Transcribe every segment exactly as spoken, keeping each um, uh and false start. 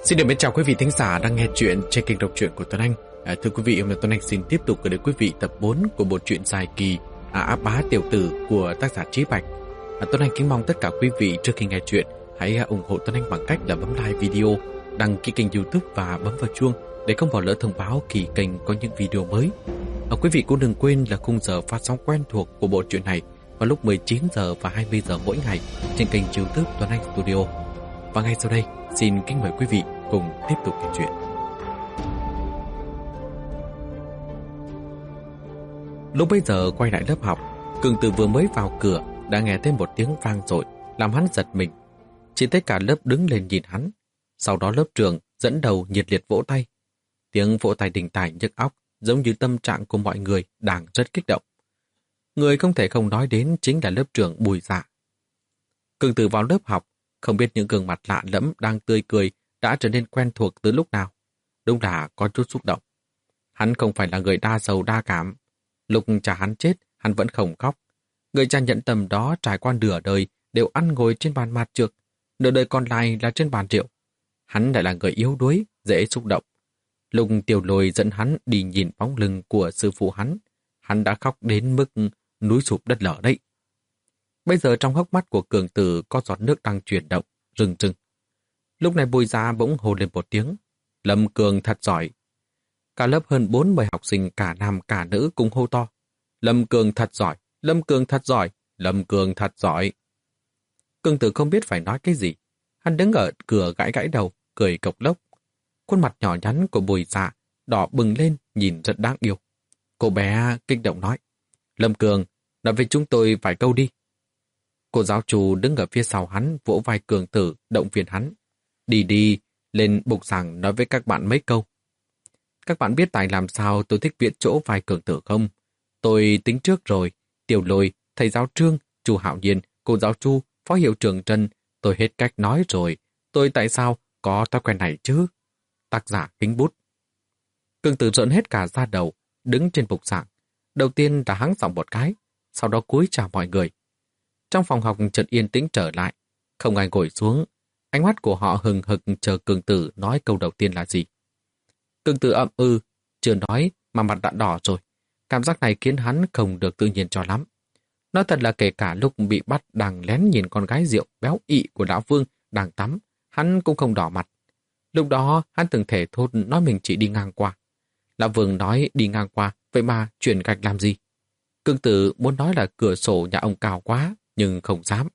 Xin được mến chào quý vị thính giả đang nghe chuyện trên kênh đọc truyện của Tuấn Anh. À, thưa quý vị, hôm nay Tuấn Anh xin tiếp tục gửi đến quý vị tập bốn của bộ truyện dài kỳ à, Á Bá Tiểu Tử của tác giả Chí Bạch. À, Tuấn Anh kính mong tất cả quý vị trước khi nghe chuyện hãy ủng hộ Tuấn Anh bằng cách là bấm like video, đăng ký kênh YouTube và bấm vào chuông để không bỏ lỡ thông báo khi kênh có những video mới. À, quý vị cũng đừng quên là khung giờ phát sóng quen thuộc của bộ truyện này vào lúc mười chín giờ và hai mươi giờ mỗi ngày trên kênh YouTube Tuấn Anh Studio. Và ngay sau đây, xin kính mời quý vị cùng tiếp tục kể chuyện. Lúc bấy giờ quay lại lớp học, Cường Tử vừa mới vào cửa đã nghe thấy một tiếng vang dội làm hắn giật mình. Chỉ thấy cả lớp đứng lên nhìn hắn. Sau đó lớp trưởng dẫn đầu nhiệt liệt vỗ tay. Tiếng vỗ tay đình tài nhức óc, giống như tâm trạng của mọi người đang rất kích động. Người không thể không nói đến chính là lớp trưởng Bùi Dạ. Cường Tử vào lớp học, không biết những gương mặt lạ lẫm đang tươi cười đã trở nên quen thuộc từ lúc nào. Đúng là có chút xúc động. Hắn không phải là người đa sầu đa cảm. Lúc cha hắn chết, hắn vẫn không khóc. Người cha nhận tâm đó trải qua nửa đời đều ăn ngồi trên bàn mạt trược, nửa đời còn lại là trên bàn rượu. Hắn lại là người yếu đuối, dễ xúc động. Lúc Tiểu Lôi dẫn hắn đi nhìn bóng lưng của sư phụ hắn, hắn đã khóc đến mức núi sụp đất lở đấy. Bây giờ trong hốc mắt của Cường Tử có giọt nước đang chuyển động, rừng rừng. Lúc này Bùi Dạ bỗng hô lên một tiếng. Lâm Cường thật giỏi. Cả lớp hơn bốn mươi học sinh cả nam cả nữ cùng hô to. Lâm Cường thật giỏi, Lâm Cường thật giỏi, Lâm Cường thật giỏi. Cường Tử không biết phải nói cái gì. Hắn đứng ở cửa gãi gãi đầu, cười cộc lốc. Khuôn mặt nhỏ nhắn của Bùi Dạ đỏ bừng lên, nhìn rất đáng yêu. Cô bé kích động nói. Lâm Cường, nói với chúng tôi vài câu đi. Cô giáo chủ đứng ở phía sau hắn vỗ vai Cường Tử, động viên hắn. Đi đi, lên bục giảng nói với các bạn mấy câu. Các bạn biết tại làm sao tôi thích viện chỗ vai Cường Tử không? Tôi tính trước rồi. Tiểu Lôi, thầy giáo Trương, chú Hạo Nhiên, cô giáo Chu, phó hiệu trưởng Trân. Tôi hết cách nói rồi. Tôi tại sao có thói quen này chứ? Tác giả kính bút. Cường Tử rợn hết cả da đầu, đứng trên bục giảng. Đầu tiên là hắng giọng một cái, sau đó cúi chào mọi người. Trong phòng học chợt yên tĩnh trở lại, không ai ngồi xuống. Ánh mắt của họ hừng hực chờ Cường Tử nói câu đầu tiên là gì. Cường Tử ậm ư, chưa nói mà mặt đã đỏ rồi. Cảm giác này khiến hắn không được tự nhiên cho lắm. Nói thật là kể cả lúc bị bắt đang lén nhìn con gái rượu béo ị của Lão Vương đang tắm, hắn cũng không đỏ mặt. Lúc đó hắn từng thể thốt nói mình chỉ đi ngang qua. Lão Vương nói đi ngang qua, vậy mà chuyển gạch làm gì? Cường Tử muốn nói là cửa sổ nhà ông cao quá, nhưng không dám.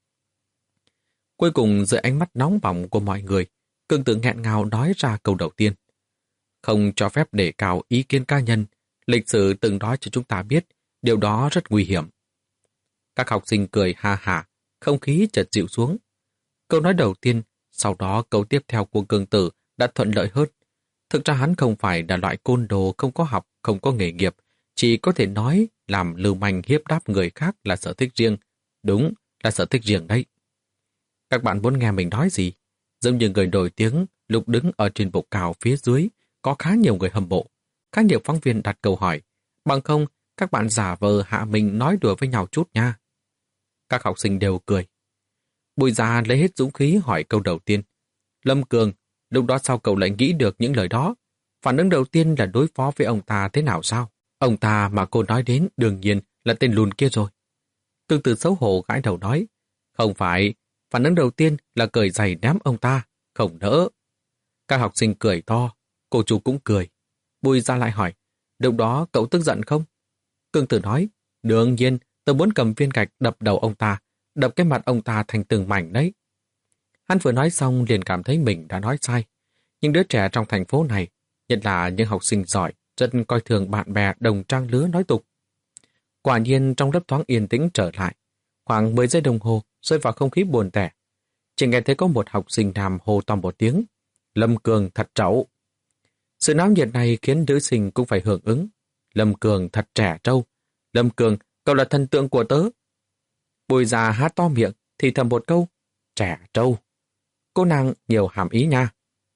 Cuối cùng dưới ánh mắt nóng bỏng của mọi người, Cường Tử nghẹn ngào nói ra câu đầu tiên. Không cho phép đề cao ý kiến cá nhân, lịch sử từng nói cho chúng ta biết, điều đó rất nguy hiểm. Các học sinh cười ha hả, không khí chợt dịu xuống. Câu nói đầu tiên, sau đó câu tiếp theo của Cường Tử đã thuận lợi hơn. Thực ra hắn không phải là loại côn đồ không có học, không có nghề nghiệp, chỉ có thể nói làm lưu manh hiếp đáp người khác là sở thích riêng. Đúng, là sở thích riêng đấy. Các bạn muốn nghe mình nói gì? Giống như người nổi tiếng, lúc đứng ở trên bục cao phía dưới, có khá nhiều người hâm mộ. Khá nhiều phóng viên đặt câu hỏi. Bằng không, các bạn giả vờ hạ mình nói đùa với nhau chút nha. Các học sinh đều cười. Bùi Dạ lấy hết dũng khí hỏi câu đầu tiên. Lâm Cường, lúc đó sao cậu lại nghĩ được những lời đó? Phản ứng đầu tiên là đối phó với ông ta thế nào sao? Ông ta mà cô nói đến đương nhiên là tên lùn kia rồi. Cường Tử xấu hổ gãi đầu nói. Không phải, phản ứng đầu tiên là cởi giày ném ông ta, không nỡ. Các học sinh cười to, cô chú cũng cười. Bùi Dạ lại hỏi, lúc đó cậu tức giận không? Cường Tử nói, đương nhiên, tôi muốn cầm viên gạch đập đầu ông ta, đập cái mặt ông ta thành từng mảnh đấy. Hắn vừa nói xong liền cảm thấy mình đã nói sai. Nhưng đứa trẻ trong thành phố này, nhất là những học sinh giỏi, rất coi thường bạn bè đồng trang lứa nói tục. Quả nhiên trong lớp thoáng yên tĩnh trở lại. Khoảng mười giây đồng hồ rơi vào không khí buồn tẻ. Chỉ nghe thấy có một học sinh nam hô to một tiếng. Lâm Cường thật trâu. Sự náo nhiệt này khiến nữ sinh cũng phải hưởng ứng. Lâm Cường thật trẻ trâu. Lâm Cường, cậu là thần tượng của tớ. Bùi Dạ há to miệng thì thầm một câu. Trẻ trâu. Cô nàng nhiều hàm ý nha.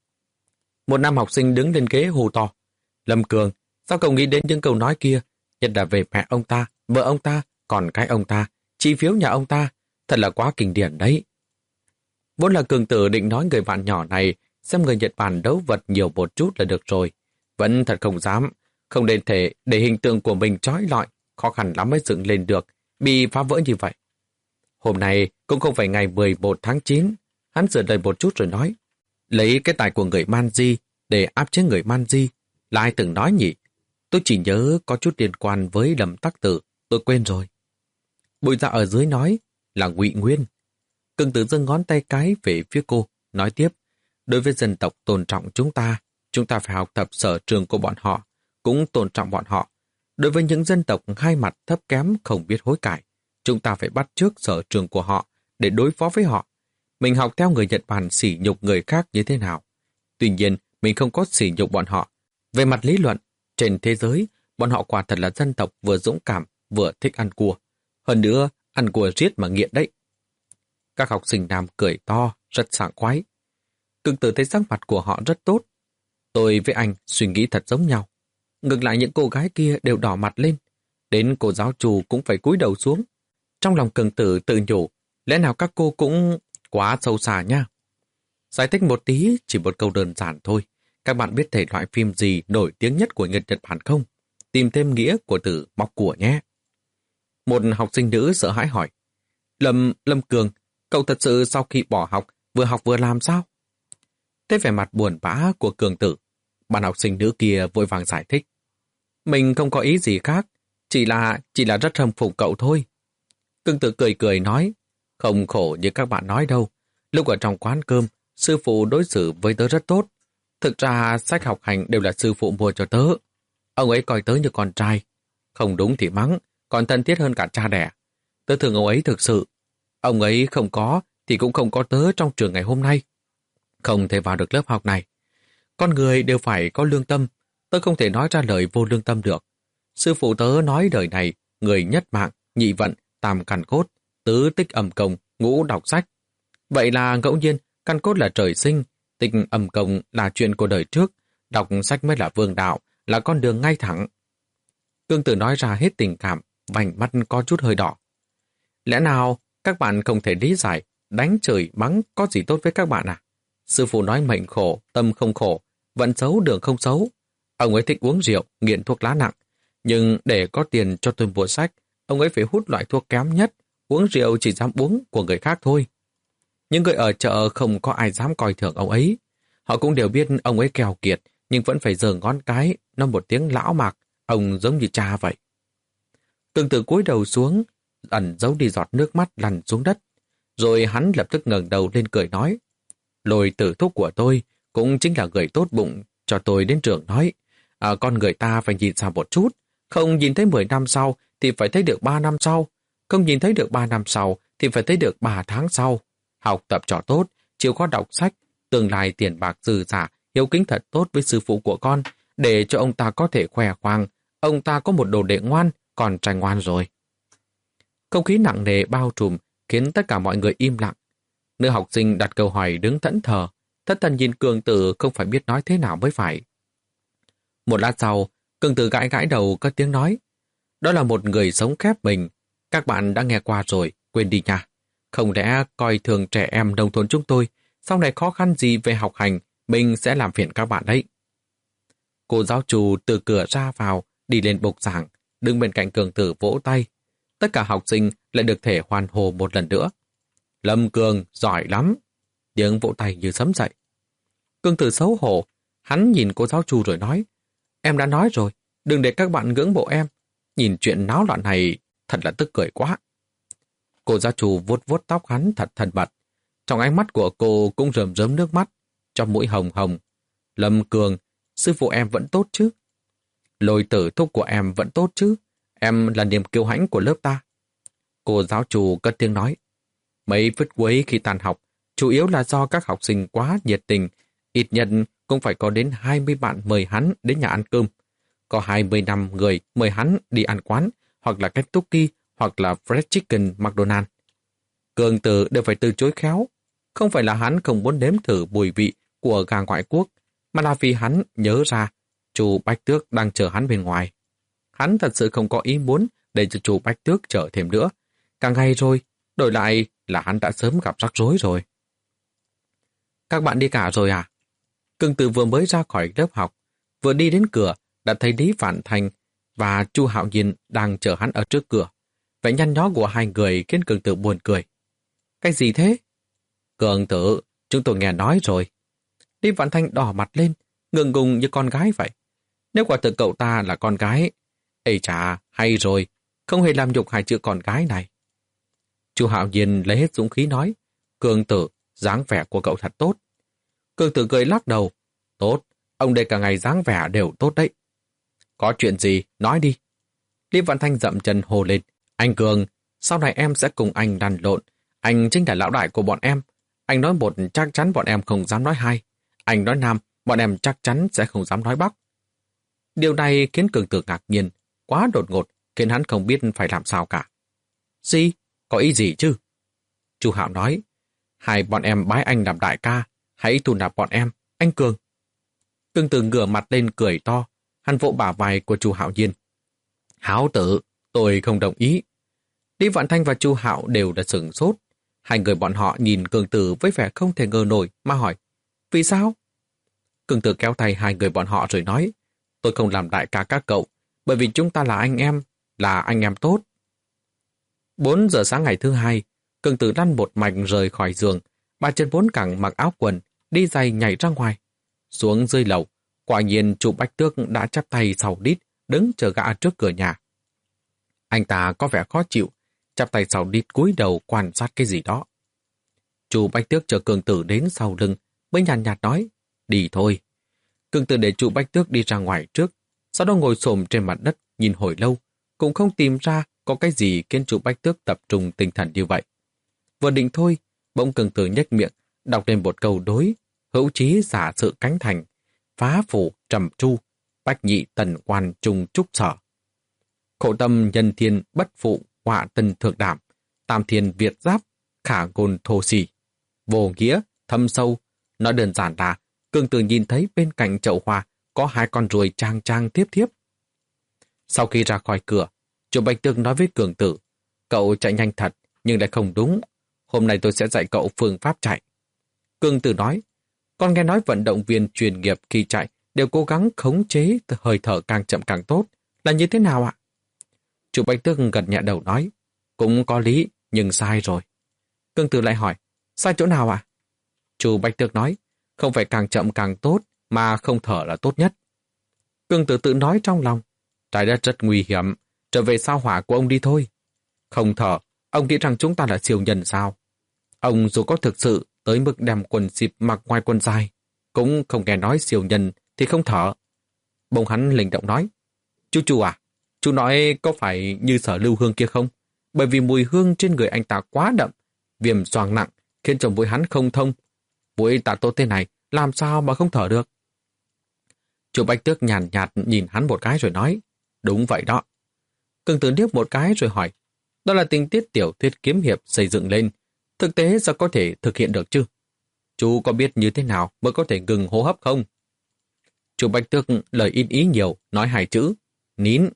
Một nam học sinh đứng lên ghế hô to. Lâm Cường, sao cậu nghĩ đến những câu nói kia? Nhất là về mẹ ông ta, vợ ông ta, còn cái ông ta, chi phiếu nhà ông ta. Thật là quá kinh điển đấy. Vốn là Cường Tử định nói người bạn nhỏ này xem người Nhật Bản đấu vật nhiều một chút là được rồi. Vẫn thật không dám, không nên thể để hình tượng của mình trói lọi, khó khăn lắm mới dựng lên được, bị phá vỡ như vậy. Hôm nay cũng không phải ngày mười một tháng chín, hắn sửa lời một chút rồi nói, lấy cái tài của người Manji để áp chế người Manji, là ai từng nói nhỉ? Tôi chỉ nhớ có chút liên quan với Lâm Tắc Tử, tôi quên rồi. Bùi Dạ ở dưới nói là Ngụy Nguyên. Cưng Tử giơ ngón tay cái về phía cô, nói tiếp, đối với dân tộc tôn trọng chúng ta, chúng ta phải học tập sở trường của bọn họ, cũng tôn trọng bọn họ. Đối với những dân tộc hai mặt thấp kém không biết hối cải, chúng ta phải bắt chước sở trường của họ để đối phó với họ. Mình học theo người Nhật Bản sỉ nhục người khác như thế nào. Tuy nhiên, mình không có sỉ nhục bọn họ. Về mặt lý luận, trên thế giới, bọn họ quả thật là dân tộc vừa dũng cảm, vừa thích ăn cua. Hơn nữa, ăn cua riết mà nghiện đấy. Các học sinh nam cười to, rất sảng khoái. Cưng Tử thấy sắc mặt của họ rất tốt. Tôi với anh suy nghĩ thật giống nhau. Ngược lại những cô gái kia đều đỏ mặt lên. Đến cô giáo chủ cũng phải cúi đầu xuống. Trong lòng Cưng Tử tự nhủ, lẽ nào các cô cũng quá sâu xa nha. Giải thích một tí, chỉ một câu đơn giản thôi. Các bạn biết thể loại phim gì nổi tiếng nhất của người Nhật Bản không? Tìm thêm nghĩa của từ móc của nhé. Một học sinh nữ sợ hãi hỏi, Lâm, Lâm Cường, cậu thật sự sau khi bỏ học, vừa học vừa làm sao? Thế vẻ mặt buồn bã của Cường Tử, bạn học sinh nữ kia vội vàng giải thích. Mình không có ý gì khác, chỉ là chỉ là rất hâm phục cậu thôi. Cường Tử cười cười nói, không khổ như các bạn nói đâu. Lúc ở trong quán cơm, sư phụ đối xử với tớ rất tốt. Thực ra sách học hành đều là sư phụ mua cho tớ. Ông ấy coi tớ như con trai. Không đúng thì mắng, còn thân thiết hơn cả cha đẻ. Tớ thương ông ấy thực sự. Ông ấy không có thì cũng không có tớ trong trường ngày hôm nay. Không thể vào được lớp học này. Con người đều phải có lương tâm. Tớ không thể nói ra lời vô lương tâm được. Sư phụ tớ nói đời này, người nhất mạng, nhị vận, tam căn cốt, tứ tích âm công, ngũ đọc sách. Vậy là ngẫu nhiên, căn cốt là trời sinh, tích âm công là chuyện của đời trước, đọc sách mới là vương đạo, là con đường ngay thẳng. Cương Tử nói ra hết tình cảm, vành mắt có chút hơi đỏ. Lẽ nào các bạn không thể lý giải, đánh chửi mắng có gì tốt với các bạn à? Sư phụ nói mệnh khổ, tâm không khổ, vận xấu đường không xấu. Ông ấy thích uống rượu, nghiện thuốc lá nặng. Nhưng để có tiền cho tôi mua sách, ông ấy phải hút loại thuốc kém nhất, uống rượu chỉ dám uống của người khác thôi. Những người ở chợ không có ai dám coi thường ông ấy. Họ cũng đều biết ông ấy keo kiệt, nhưng vẫn phải giơ ngón cái, nói một tiếng lão mạc, ông giống như cha vậy. Tương tự cúi đầu xuống, ẩn giấu đi giọt nước mắt lăn xuống đất. Rồi hắn lập tức ngẩng đầu lên cười nói, Lôi Tử thúc của tôi cũng chính là người tốt bụng cho tôi đến trường nói, à, con người ta phải nhìn xa một chút, không nhìn thấy mười năm sau thì phải thấy được ba năm sau, không nhìn thấy được ba năm sau thì phải thấy được ba tháng sau. Học tập cho tốt, chịu khó đọc sách, tương lai tiền bạc dư giả, hiếu kính thật tốt với sư phụ của con, để cho ông ta có thể khoe khoang, ông ta có một đồ đệ ngoan, còn trai ngoan rồi. Không khí nặng nề bao trùm khiến tất cả mọi người im lặng. Nữ học sinh đặt câu hỏi đứng thẫn thờ, thất thần nhìn Cường Tử không phải biết nói thế nào mới phải. Một lát sau, Cường Tử gãi gãi đầu có tiếng nói, đó là một người sống khép mình, các bạn đã nghe qua rồi, quên đi nha. Không lẽ coi thường trẻ em nông thôn chúng tôi, sau này khó khăn gì về học hành, mình sẽ làm phiền các bạn đấy. Cô giáo chủ từ cửa ra vào, đi lên bục giảng, đứng bên cạnh Cường Tử vỗ tay. Tất cả học sinh lại được thể hoan hô một lần nữa. Lâm Cường, giỏi lắm. Tiếng vỗ tay như sấm dậy. Cường Tử xấu hổ, hắn nhìn cô giáo chủ rồi nói, em đã nói rồi, đừng để các bạn ngưỡng mộ em. Nhìn chuyện náo loạn này, thật là tức cười quá. Cô giáo chủ vuốt vuốt tóc hắn thật thân mật. Trong ánh mắt của cô cũng rơm rớm nước mắt, trong mũi hồng hồng. Lâm Cường, sư phụ em vẫn tốt chứ? Lôi Tử thúc của em vẫn tốt chứ? Em là niềm kiêu hãnh của lớp ta. Cô giáo chủ cất tiếng nói, mấy phút cuối khi tàn học, chủ yếu là do các học sinh quá nhiệt tình, ít nhất cũng phải có đến hai mươi bạn mời hắn đến nhà ăn cơm. Có hai mươi năm người mời hắn đi ăn quán, hoặc là Kentucky, hoặc là Fried Chicken McDonald's. Cường Tử đều phải từ chối khéo. Không phải là hắn không muốn nếm thử mùi vị của gà ngoại quốc, mà là vì hắn nhớ ra chú Bách Tước đang chờ hắn bên ngoài. Hắn thật sự không có ý muốn để cho chú Bách Tước chờ thêm nữa. Càng ngày rồi, đổi lại là hắn đã sớm gặp rắc rối rồi. Các bạn đi cả rồi à? Cường Tử vừa mới ra khỏi lớp học, vừa đi đến cửa, đã thấy Lý Vạn Thanh và Chu Hạo Nhiên đang chờ hắn ở trước cửa. Vẻ nhăn nhó của hai người khiến Cường Tử buồn cười. Cái gì thế? Cường Tử, chúng tôi nghe nói rồi. Lý Vạn Thanh đỏ mặt lên, ngượng ngùng như con gái vậy. Nếu quả thực cậu ta là con gái, ây chà, hay rồi, không hề làm nhục hai chữ con gái này. Chu Hạo Nhiên lấy hết dũng khí nói, Cường Tử, dáng vẻ của cậu thật tốt. Cường Tử cười lắc đầu, tốt, ông đây cả ngày dáng vẻ đều tốt đấy. Có chuyện gì, nói đi. Lý Vạn Thanh dậm chân hô lên, anh Cường, sau này em sẽ cùng anh lăn lộn, anh chính là lão đại của bọn em. Anh nói một chắc chắn bọn em không dám nói hai. Anh nói nam, bọn em chắc chắn sẽ không dám nói bắc. Điều này khiến Cường Tử ngạc nhiên, quá đột ngột, khiến hắn không biết phải làm sao cả. Gì? Có ý gì chứ? Chu Hạo nói, hai bọn em bái anh làm đại ca, hãy thu nạp bọn em, anh Cường. Cường Tử ngửa mặt lên cười to, hắn vỗ bả vai của Chu Hạo Nhiên. Háo tử, tôi không đồng ý. Lý Vạn Thanh và Chu Hạo đều đã sửng sốt. Hai người bọn họ nhìn Cường Tử với vẻ không thể ngờ nổi mà hỏi, vì sao? Cường Tử kéo tay hai người bọn họ rồi nói, tôi không làm đại ca các cậu, bởi vì chúng ta là anh em, là anh em tốt. Bốn giờ sáng ngày thứ hai, Cường Tử lăn một mạch rời khỏi giường, ba chân bốn cẳng mặc áo quần, đi giày nhảy ra ngoài. Xuống dưới lầu, quả nhiên chủ Bách Tước đã chắp tay sau đít, đứng chờ gã trước cửa nhà. Anh ta có vẻ khó chịu, chắp tay sau đít cúi đầu quan sát cái gì đó. Chủ Bách Tước chờ Cường Tử đến sau lưng, mới nhàn nhạt, nhạt nói, đi thôi. Cường Tử để chủ Bách Tước đi ra ngoài trước, sau đó ngồi xổm trên mặt đất nhìn hồi lâu, cũng không tìm ra có cái gì khiến chủ Bách Tước tập trung tinh thần như vậy. Vừa định thôi, bỗng Cường Tử nhếch miệng, đọc lên một câu đối, hữu chí giả sự cánh thành, phá phủ trầm tru, bách nhị tần quan trùng trúc sở. Khổ tâm nhân thiên bất phụ họa tân thượng đảm, tam thiên việt giáp, khả ngôn thô xì. Vô nghĩa, thâm sâu, nói đơn giản là Cường Tử nhìn thấy bên cạnh chậu hoa có hai con ruồi trang trang tiếp tiếp. Sau khi ra khỏi cửa, chủ Bạch Tước nói với Cường Tử, cậu chạy nhanh thật, nhưng lại không đúng. Hôm nay tôi sẽ dạy cậu phương pháp chạy. Cường Tử nói, con nghe nói vận động viên chuyên nghiệp khi chạy đều cố gắng khống chế hơi thở càng chậm càng tốt. Là như thế nào ạ? Chủ Bạch Tước gật nhẹ đầu nói, cũng có lý, nhưng sai rồi. Cường Tử lại hỏi, sai chỗ nào ạ? Chủ Bạch Tước nói, không phải càng chậm càng tốt, mà không thở là tốt nhất. Cường Tử tự nói trong lòng, trái đất rất nguy hiểm, trở về sao hỏa của ông đi thôi. Không thở, ông nghĩ rằng chúng ta là siêu nhân sao? Ông dù có thực sự tới mức đem quần xịp mặc ngoài quần dài, cũng không nghe nói siêu nhân thì không thở. Bỗng hắn linh động nói, chú chú à, chú nói có phải như Sở Lưu Hương kia không? Bởi vì mùi hương trên người anh ta quá đậm, viêm xoang nặng, khiến cho mũi hắn không thông. Mũi ta tốt thế này, làm sao mà không thở được? Chủ Bạch Tước nhàn nhạt, nhạt nhìn hắn một cái rồi nói, đúng vậy đó. Cường Tử điếc một cái rồi hỏi, đó là tình tiết tiểu thuyết kiếm hiệp xây dựng lên, thực tế sao có thể thực hiện được chứ? Chú có biết như thế nào mới có thể ngừng hô hấp không? Chủ Bạch Tước lời in ý nhiều, nói hai chữ, nín.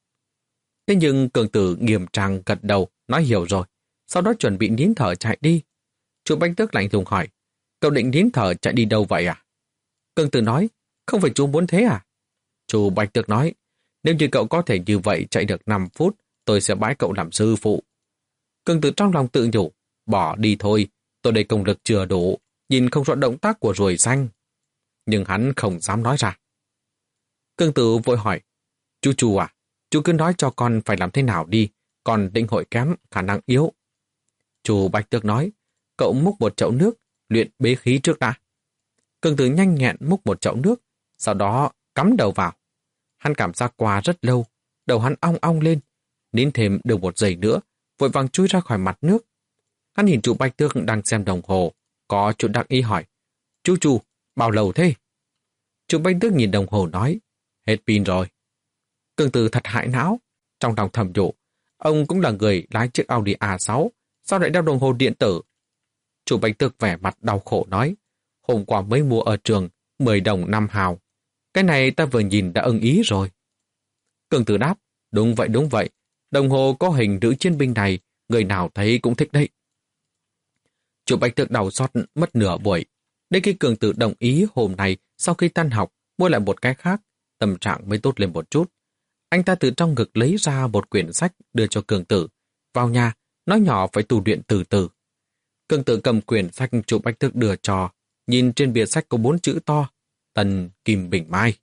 Thế nhưng Cường Tử nghiêm trang gật đầu, nói hiểu rồi, sau đó chuẩn bị nín thở chạy đi. Chủ Bạch Tước lạnh lùng hỏi, cậu định nín thở chạy đi đâu vậy à? Cường Tử nói, không phải chú muốn thế à? Chủ Bạch Tước nói, nếu như cậu có thể như vậy chạy được năm phút, tôi sẽ bái cậu làm sư phụ. Cường Tử trong lòng tự nhủ, bỏ đi thôi, tôi đây công lực chưa đủ, nhìn không rõ động tác của ruồi xanh. Nhưng hắn không dám nói ra. Cường Tử vội hỏi, chú chú à, chú cứ nói cho con phải làm thế nào đi, còn định hội kém, khả năng yếu. Chủ Bạch Tước nói, cậu múc một chậu nước, luyện bế khí trước đã. Cường Tử nhanh nhẹn múc một chậu nước, sau đó cắm đầu vào. Hắn cảm giác qua rất lâu, đầu hắn ong ong lên, nín thêm được một giây nữa, vội vàng chui ra khỏi mặt nước. Hắn nhìn chủ Bạch Tước đang xem đồng hồ, có chút đắc ý hỏi, chú chú, bao lâu thế? Chủ Bạch Tước nhìn đồng hồ nói, hết pin rồi. Cường Tử thật hại não, trong lòng thầm nhủ, ông cũng là người lái chiếc Audi a sáu, sao lại đeo đồng hồ điện tử? Chủ Bạch Tước vẻ mặt đau khổ nói, hôm qua mới mua ở trường, mười đồng năm hào. Cái này ta vừa nhìn đã ưng ý rồi. Cường Tử đáp, đúng vậy đúng vậy, đồng hồ có hình nữ chiến binh này, người nào thấy cũng thích đấy. Chủ Bạch Tước đau xót mất nửa buổi, Đến khi Cường Tử đồng ý hôm nay sau khi tan học mua lại một cái khác, tâm trạng mới tốt lên một chút. Anh ta từ trong ngực lấy ra một quyển sách đưa cho Cường Tử. Vào nhà, nói nhỏ phải tu luyện từ từ. Cường Tử cầm quyển sách Chu Bách Tước đưa cho, nhìn trên bìa sách có bốn chữ to, Tần Kim Bình Mai.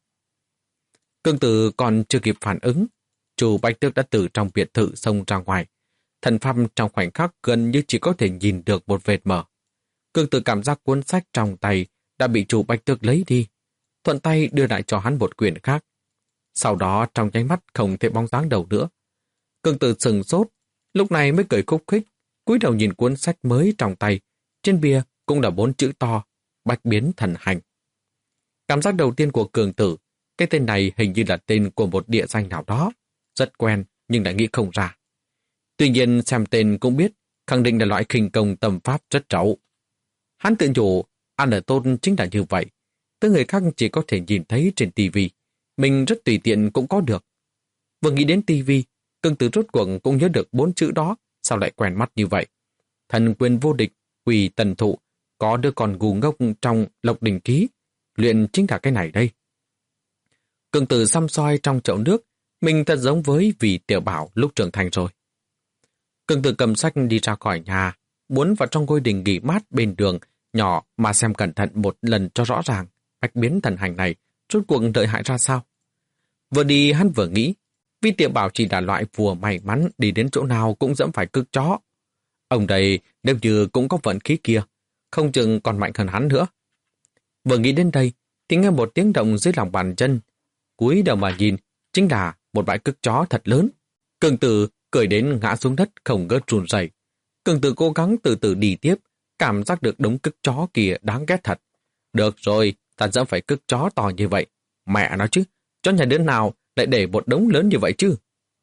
Cường Tử còn chưa kịp phản ứng, Chu Bách Tước đã từ trong biệt thự xông ra ngoài. Thần pháp trong khoảnh khắc gần như chỉ có thể nhìn được một vệt mở. Cường Tử cảm giác cuốn sách trong tay đã bị Chu Bách Tước lấy đi, thuận tay đưa lại cho hắn một quyển khác. Sau đó trong nháy mắt không thấy bóng dáng đầu nữa. Cường Tử sừng sốt, lúc này mới cười khúc khích, cúi đầu nhìn cuốn sách mới trong tay. Trên bìa cũng là bốn chữ to, Bách Biến Thần Hành. Cảm giác đầu tiên của Cường Tử, cái tên này hình như là tên của một địa danh nào đó, rất quen nhưng lại nghĩ không ra. Tuy nhiên xem tên cũng biết, khẳng định là loại khinh công tâm pháp rất trâu. Hắn tự nhủ, ăn ở tôn chính là như vậy. Tới người khác chỉ có thể nhìn thấy trên tivi, mình rất tùy tiện cũng có được. Vừa nghĩ đến tivi, Cường Tử rốt cuộc cũng nhớ được bốn chữ đó, sao lại quen mắt như vậy. Thần quyền vô địch, quỳ tần thụ, có đứa con ngu ngốc trong Lộc Đình Ký, luyện chính là cái này đây. Cường Tử xăm soi trong chậu nước, mình thật giống với Vì Tiểu Bảo lúc trưởng thành rồi. Cường Tử cầm sách đi ra khỏi nhà, muốn vào trong ngôi đình nghỉ mát bên đường nhỏ mà xem cẩn thận một lần cho rõ ràng Bách Biến Thần Hành này rốt cuộc lợi hại ra sao. Vừa đi hắn vừa nghĩ, Vì Tiểu Bảo chỉ là loại vua may mắn đi đến chỗ nào cũng dẫm phải cước chó. Ông đây nếu như cũng có vận khí kia, không chừng còn mạnh hơn hắn nữa. Vừa nghĩ đến đây thì nghe một tiếng động dưới lòng bàn chân, cúi đầu mà nhìn, chính là một bãi cước chó thật lớn. Cường Tử cười đến ngã xuống đất không ngớt run rẩy. Cường Tử cố gắng từ từ đi tiếp, cảm giác được đống cước chó kia đáng ghét thật. Được rồi, ta dẫm phải cước chó to như vậy. Mẹ nói chứ, chó nhà đứa nào lại để một đống lớn như vậy chứ?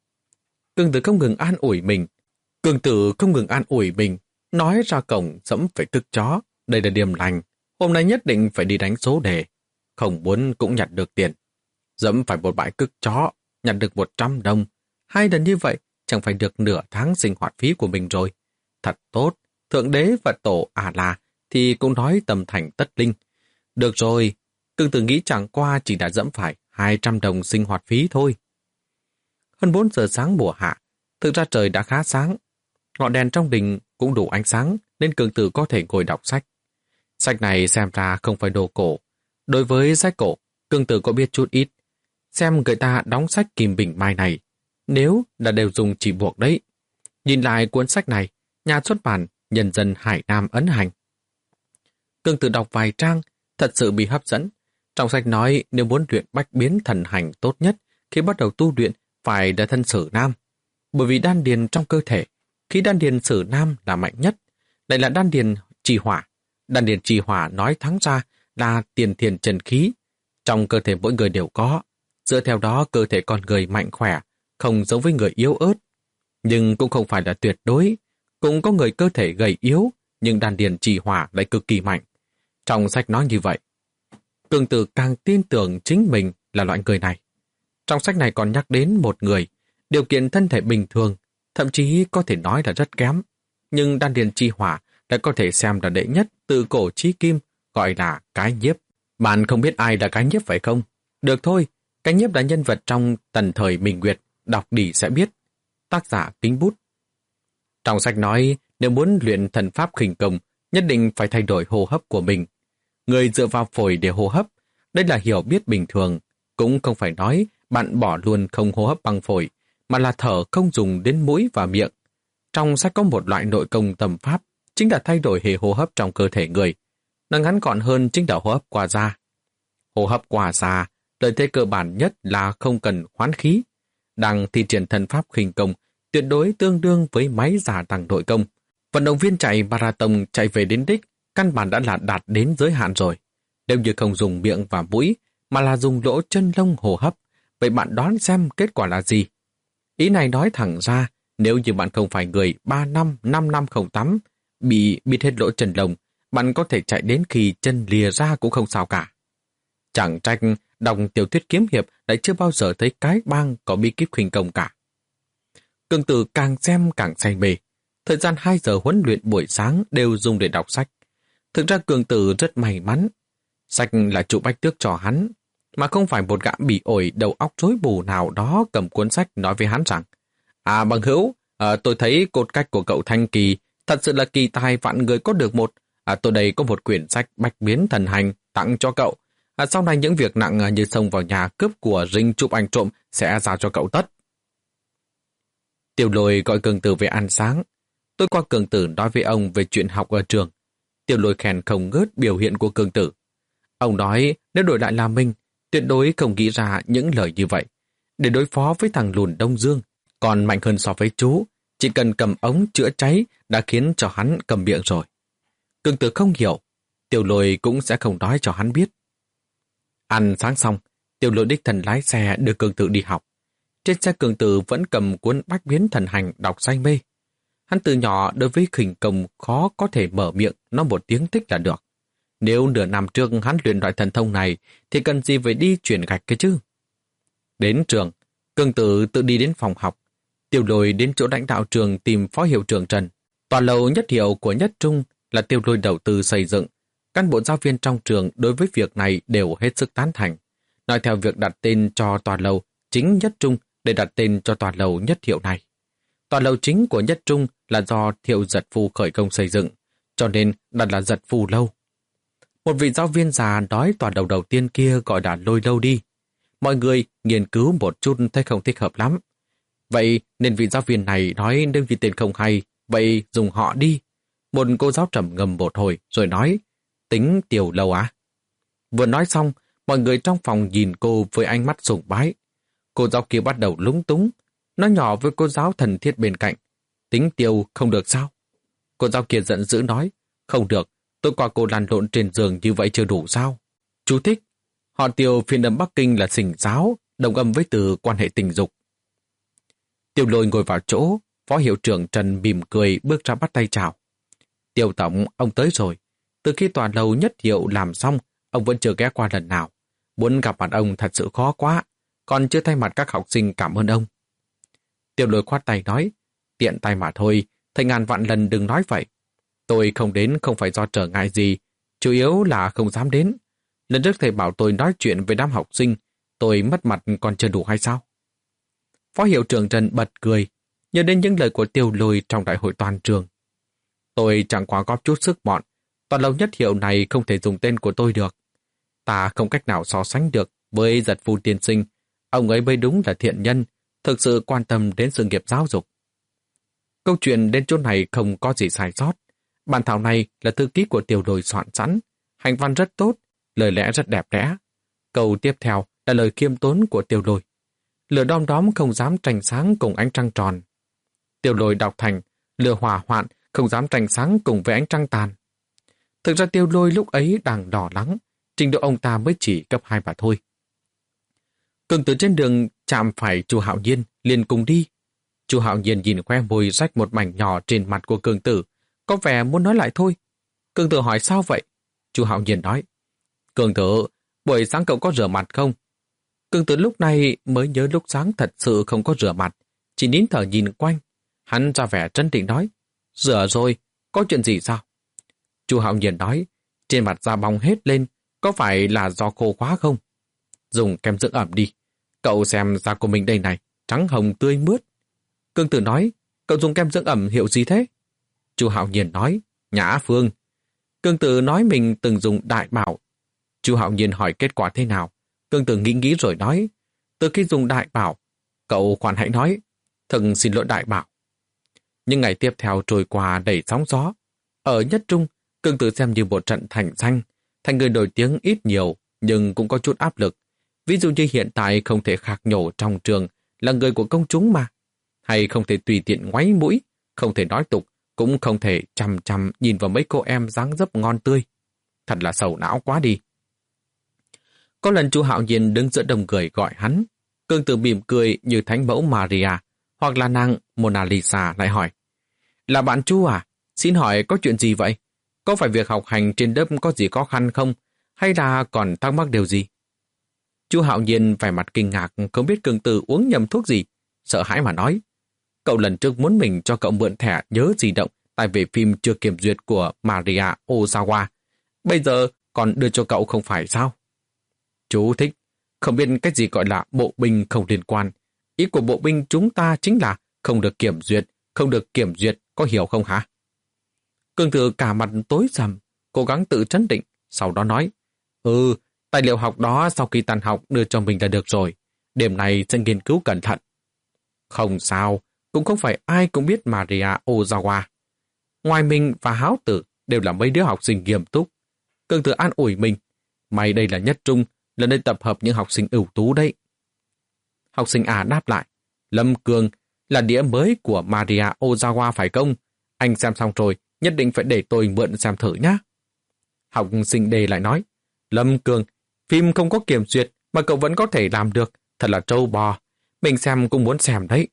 Cường Tử không ngừng an ủi mình. Cường Tử không ngừng an ủi mình, nói ra cổng dẫm phải cước chó. Đây là điểm lành, hôm nay nhất định phải đi đánh số đề. Không muốn cũng nhặt được tiền. Dẫm phải một bãi cước chó, nhặt được một trăm đồng. Hai lần như vậy, chẳng phải được nửa tháng sinh hoạt phí của mình rồi. Thật tốt, Thượng Đế và Tổ A-la thì cũng nói tâm thành tất linh. Được rồi, Cường Tử nghĩ chẳng qua chỉ đã dẫm phải hai trăm đồng sinh hoạt phí thôi. Hơn bốn giờ sáng mùa hạ, thực ra trời đã khá sáng. Ngọn đèn trong đình cũng đủ ánh sáng nên Cường Tử có thể ngồi đọc sách. Sách này xem ra không phải đồ cổ. Đối với sách cổ, Cường Tử có biết chút ít. Xem người ta đóng sách Kim Bình Mai này, nếu là đều dùng chỉ buộc đấy. Nhìn lại cuốn sách này, nhà xuất bản Nhân dân Hải Nam ấn hành. Cường Tử đọc vài trang, thật sự bị hấp dẫn. Trong sách nói nếu muốn luyện Bách Biến Thần Hành tốt nhất khi bắt đầu tu luyện phải là thân Sử Nam. Bởi vì đan điền trong cơ thể, khi đan điền Sử Nam là mạnh nhất, lại là đan điền trì hỏa. Đan điền trì hỏa nói thắng ra là tiền thiền trần khí. Trong cơ thể mỗi người đều có. Dựa theo đó cơ thể con người mạnh khỏe, không giống với người yếu ớt. Nhưng cũng không phải là tuyệt đối. Cũng có người cơ thể gầy yếu, nhưng đan điền trì hỏa lại cực kỳ mạnh. Trong sách nói như vậy. Cường Tử càng tin tưởng chính mình là loại người này. Trong sách này còn nhắc đến một người, điều kiện thân thể bình thường, thậm chí có thể nói là rất kém. Nhưng đan điền trì hỏa đã có thể xem là đệ nhất từ cổ chí kim, gọi là Cái Nhiếp. Bạn không biết ai là Cái Nhiếp phải không? Được thôi, Cái Nhiếp là nhân vật trong Tần Thời Minh Nguyệt, đọc đi sẽ biết. Tác giả Kính Bút. Trong sách nói, nếu muốn luyện thần pháp khinh công, nhất định phải thay đổi hô hấp của mình. Người dựa vào phổi để hô hấp, đây là hiểu biết bình thường. Cũng không phải nói bạn bỏ luôn không hô hấp bằng phổi, mà là thở không dùng đến mũi và miệng. Trong sách có một loại nội công tầm pháp, chính là thay đổi hệ hô hấp trong cơ thể người. Nói ngắn gọn hơn chính là hô hấp qua da. Hô hấp qua da, lợi thế cơ bản nhất là không cần hoán khí. Đang thi triển thần pháp khinh công, tuyệt đối tương đương với máy giả tăng nội công. Vận động viên chạy marathon chạy về đến đích, căn bản đã là đạt đến giới hạn rồi. Nếu như không dùng miệng và mũi, mà là dùng lỗ chân lông hô hấp, vậy bạn đoán xem kết quả là gì? Ý này nói thẳng ra, nếu như bạn không phải người ba năm, năm năm không tắm, bị bịt hết lỗ chân lông, bạn có thể chạy đến khi chân lìa ra cũng không sao cả. Chẳng trách đọc tiểu thuyết kiếm hiệp lại chưa bao giờ thấy cái bang có bí kíp khinh công cả. Cường Tử càng xem càng say mê. Thời gian hai giờ huấn luyện buổi sáng đều dùng để đọc sách. Thực ra Cường Tử rất may mắn. Sách là Chu Bách Tước cho hắn, mà không phải một gã bị ổi đầu óc rối bù nào đó cầm cuốn sách nói với hắn rằng: À bằng hữu, à, tôi thấy cốt cách của cậu thanh kỳ, thật sự là kỳ tài vạn người có được một. À, tôi đây có một quyển sách bách biến thần hành tặng cho cậu. À, sau này những việc nặng như xông vào nhà cướp của rinh chụp ảnh trộm sẽ giao cho cậu tất. Tiểu Lôi gọi Cường Tử về ăn sáng. Tôi qua Cường Tử nói với ông về chuyện học ở trường. Tiểu Lôi khen không ngớt biểu hiện của Cường Tử. Ông nói nếu đổi lại là mình, tuyệt đối không nghĩ ra những lời như vậy. Để đối phó với thằng lùn Đông Dương, còn mạnh hơn so với chú, chỉ cần cầm ống chữa cháy đã khiến cho hắn cầm miệng rồi. Cường Tử không hiểu, Tiểu Lôi cũng sẽ không nói cho hắn biết. Ăn sáng xong, Tiểu Lôi đích thân lái xe đưa Cường Tử đi học. Trên xe Cường Tử vẫn cầm cuốn bách biến thần hành đọc say mê. Hắn từ nhỏ đối với khinh công khó có thể mở miệng nói một tiếng thích là được. Nếu nửa năm trước hắn luyện loại thần thông này thì cần gì phải đi chuyển gạch cái chứ? Đến trường, Cường Tử tự đi đến phòng học. Tiểu Lôi đến chỗ lãnh đạo trường tìm phó hiệu trưởng Trần. Tòa lầu nhất hiệu của Nhất Trung là Tiểu Lôi đầu tư xây dựng. Cán bộ giáo viên trong trường đối với việc này đều hết sức tán thành. Nói theo việc đặt tên cho tòa lầu chính Nhất Trung để đặt tên cho tòa lầu nhất hiệu này. Tòa lầu chính của Nhất Trung là do Thiệu Giật Phu khởi công xây dựng, cho nên đặt là Giật Phu lâu. Một vị giáo viên già nói tòa lầu đầu tiên kia gọi là Lôi lâu đi. Mọi người nghiên cứu một chút thấy không thích hợp lắm. Vậy nên vị giáo viên này nói nếu như tên không hay, vậy dùng họ đi. Một cô giáo trầm ngâm một hồi rồi nói, tính Tiểu Lâu à? Vừa nói xong, mọi người trong phòng nhìn cô với ánh mắt sùng bái. Cô giáo kia bắt đầu lúng túng, nói nhỏ với cô giáo thần thiết bên cạnh, tính Tiêu không được sao? Cô giáo kia giận dữ nói, không được, tôi qua cô lăn lộn trên giường như vậy chưa đủ sao? Chú thích, họ Tiêu phiên âm Bắc Kinh là sỉnh giáo, đồng âm với từ quan hệ tình dục. Tiểu Lôi ngồi vào chỗ, phó hiệu trưởng Trần mỉm cười bước ra bắt tay chào. Tiểu tổng, ông tới rồi. Từ khi tòa lầu nhất hiệu làm xong, ông vẫn chưa ghé qua lần nào. Muốn gặp mặt ông thật sự khó quá, còn chưa thay mặt các học sinh cảm ơn ông. Tiểu Lôi khoát tay nói, tiện tay mà thôi, thầy ngàn vạn lần đừng nói vậy. Tôi không đến không phải do trở ngại gì, chủ yếu là không dám đến. Lần trước thầy bảo tôi nói chuyện với đám học sinh, tôi mất mặt còn chưa đủ hay sao? Phó hiệu trưởng Trần bật cười, nhớ đến những lời của Tiểu Lôi trong đại hội toàn trường. Tôi chẳng quá góp chút sức bọn, toàn lầu nhất hiệu này không thể dùng tên của tôi được. Ta không cách nào so sánh được với Giật Phu tiên sinh, ông ấy mới đúng là thiện nhân, thực sự quan tâm đến sự nghiệp giáo dục. Câu chuyện đến chỗ này không có gì sai sót. Bản thảo này là thư ký của Tiểu Lôi soạn sẵn, hành văn rất tốt, lời lẽ rất đẹp đẽ. Câu tiếp theo là lời khiêm tốn của Tiểu Lôi. Lửa đom đóm không dám tranh sáng cùng ánh trăng tròn. Tiểu Lôi đọc thành lửa hỏa hoạn không dám tranh sáng cùng với ánh trăng tàn. Thực ra Tiểu Lôi lúc ấy đang đỏ lắng, trình độ ông ta mới chỉ cấp hai mà thôi. Cường Tử trên đường chạm phải Chu Hạo Nhiên liền cùng đi. Chu Hạo Nhiên nhìn khoe môi rách một mảnh nhỏ trên mặt của Cường Tử, có vẻ muốn nói lại thôi. Cường Tử hỏi sao vậy? Chu Hạo Nhiên nói, Cường Tử, buổi sáng cậu có rửa mặt không? Cường Tử lúc này mới nhớ lúc sáng thật sự không có rửa mặt, chỉ nín thở nhìn quanh. Hắn ra vẻ trấn tĩnh nói, rửa rồi, có chuyện gì sao? Chu Hạo Nhiên nói, trên mặt da bong hết lên, có phải là do khô quá không? Dùng kem dưỡng ẩm đi, cậu xem da của mình đây này, trắng hồng tươi mướt. Cường Tử nói, cậu dùng kem dưỡng ẩm hiệu gì thế? Chu Hạo Nhiên nói, Nhã Phương. Cường Tử nói mình từng dùng Đại Bảo. Chu Hạo Nhiên hỏi kết quả thế nào? Cường Tử nghĩ nghĩ rồi nói, từ khi dùng Đại Bảo, cậu khoan hãy nói, thật xin lỗi Đại Bảo. Nhưng ngày tiếp theo trôi qua đầy sóng gió. Ở Nhất Trung, Cường Tử xem như một trận thành danh, thành người nổi tiếng ít nhiều, nhưng cũng có chút áp lực. Ví dụ như hiện tại không thể khạc nhổ trong trường, là người của công chúng mà. Hay không thể tùy tiện ngoáy mũi, không thể nói tục, cũng không thể chằm chằm nhìn vào mấy cô em dáng dấp ngon tươi. Thật là sầu não quá đi. Có lần Chu Hạo Nhiên đứng giữa đông người gọi hắn. Cường Tử mỉm cười như thánh mẫu Maria, hoặc là nàng Mona Lisa lại hỏi. Là bạn Chu à? Xin hỏi có chuyện gì vậy? Có phải việc học hành trên lớp có gì khó khăn không? Hay là còn thắc mắc điều gì? Chu Hạo Nhiên vẻ mặt kinh ngạc, không biết Cường Tử uống nhầm thuốc gì, sợ hãi mà nói. Cậu lần trước muốn mình cho cậu mượn thẻ nhớ di động tại về phim chưa kiểm duyệt của Maria Ozawa, bây giờ còn đưa cho cậu không phải sao? Chú thích, không biết cái gì gọi là bộ binh không liên quan. Ý của bộ binh chúng ta chính là không được kiểm duyệt, không được kiểm duyệt, có hiểu không hả? Cương Tử cả mặt tối sầm, cố gắng tự trấn định, sau đó nói, ừ, tài liệu học đó sau khi tan học đưa cho mình là được rồi, đêm nay sẽ nghiên cứu cẩn thận. Không sao, cũng không phải ai cũng biết Maria Ozawa. Ngoài mình và Háo Tử đều là mấy đứa học sinh nghiêm túc. Cương Tử an ủi mình, mày đây là nhất trung, là nơi tập hợp những học sinh ưu tú đấy. Học sinh A đáp lại, Lâm Cường là đĩa mới của Maria Ozawa phải không? Anh xem xong rồi, nhất định phải để tôi mượn xem thử nhé. Học sinh D lại nói, Lâm Cường, phim không có kiểm duyệt mà cậu vẫn có thể làm được, thật là trâu bò. Mình xem cũng muốn xem đấy.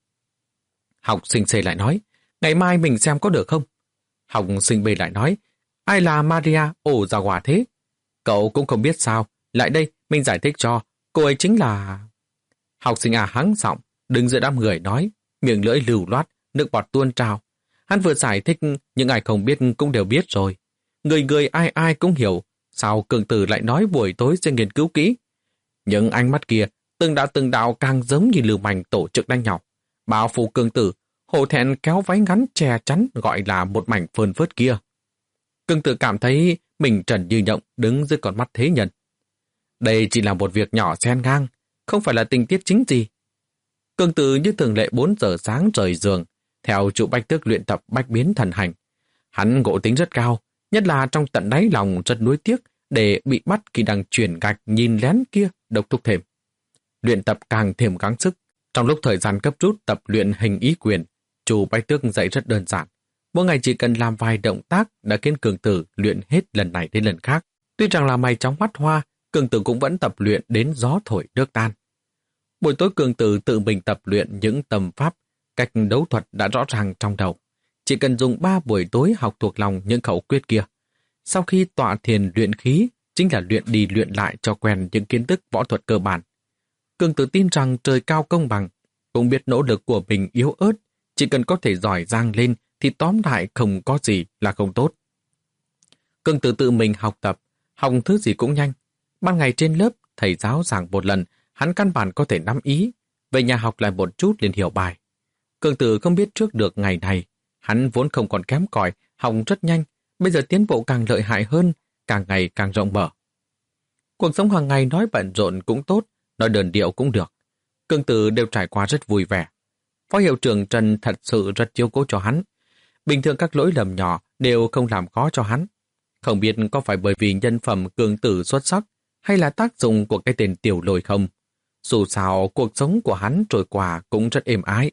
Học sinh C lại nói, ngày mai mình xem có được không? Học sinh B lại nói, ai là Maria Ozawa thế? Cậu cũng không biết sao, lại đây mình giải thích cho, cô ấy chính là... Học sinh A hắng giọng, đứng giữa đám người nói, miệng lưỡi lưu loát, nước bọt tuôn trào. Hắn vừa giải thích, những ai không biết cũng đều biết rồi. Người người ai ai cũng hiểu, sao Cường Tử lại nói buổi tối sẽ nghiên cứu kỹ. Những ánh mắt kia, từng đạo từng đạo càng giống như lưu manh tổ chức đánh nhau. Bao phủ Cường Tử, hổ thẹn kéo váy ngắn che chắn gọi là một mảnh phơn phớt kia. Cường Tử cảm thấy mình trần như nhộng đứng dưới con mắt thế nhân. Đây chỉ là một việc nhỏ xen ngang, không phải là tình tiết chính gì. Cường Tử như thường lệ bốn giờ sáng rời giường, theo trụ Bách Tước luyện tập bách biến thần hành. Hắn ngộ tính rất cao, nhất là trong tận đáy lòng rất nuối tiếc để bị bắt khi đang chuyển gạch nhìn lén kia độc thúc thêm. Luyện tập càng thêm gắng sức. Trong lúc thời gian cấp rút tập luyện hình ý quyền, chủ Bách Tước dạy rất đơn giản. Mỗi ngày chỉ cần làm vài động tác đã khiến Cường Tử luyện hết lần này đến lần khác. Tuy rằng là mày chóng mắt hoa, Cường Tử cũng vẫn tập luyện đến gió thổi nước tan. Buổi tối Cường Tử tự mình tập luyện những tầm pháp, cách đấu thuật đã rõ ràng trong đầu. Chỉ cần dùng ba buổi tối học thuộc lòng những khẩu quyết kia. Sau khi tọa thiền luyện khí, chính là luyện đi luyện lại cho quen những kiến thức võ thuật cơ bản. Cường Tử tin rằng trời cao công bằng, cũng biết nỗ lực của mình yếu ớt, chỉ cần có thể giỏi giang lên thì tóm lại không có gì là không tốt. Cường Tử tự mình học tập, học thứ gì cũng nhanh. Ban ngày trên lớp, thầy giáo giảng một lần, hắn căn bản có thể nắm ý, về nhà học lại một chút liền hiểu bài. Cường Tử không biết trước được ngày này, hắn vốn không còn kém cỏi, học rất nhanh, bây giờ tiến bộ càng lợi hại hơn, càng ngày càng rộng mở. Cuộc sống hàng ngày nói bận rộn cũng tốt, nói đơn điệu cũng được. Cường Tử đều trải qua rất vui vẻ. Phó hiệu trưởng Trần thật sự rất chiếu cố cho hắn. Bình thường các lỗi lầm nhỏ đều không làm khó cho hắn. Không biết có phải bởi vì nhân phẩm Cường Tử xuất sắc hay là tác dụng của cái tên Tiểu Lôi không. Dù sao cuộc sống của hắn trôi qua cũng rất êm ái.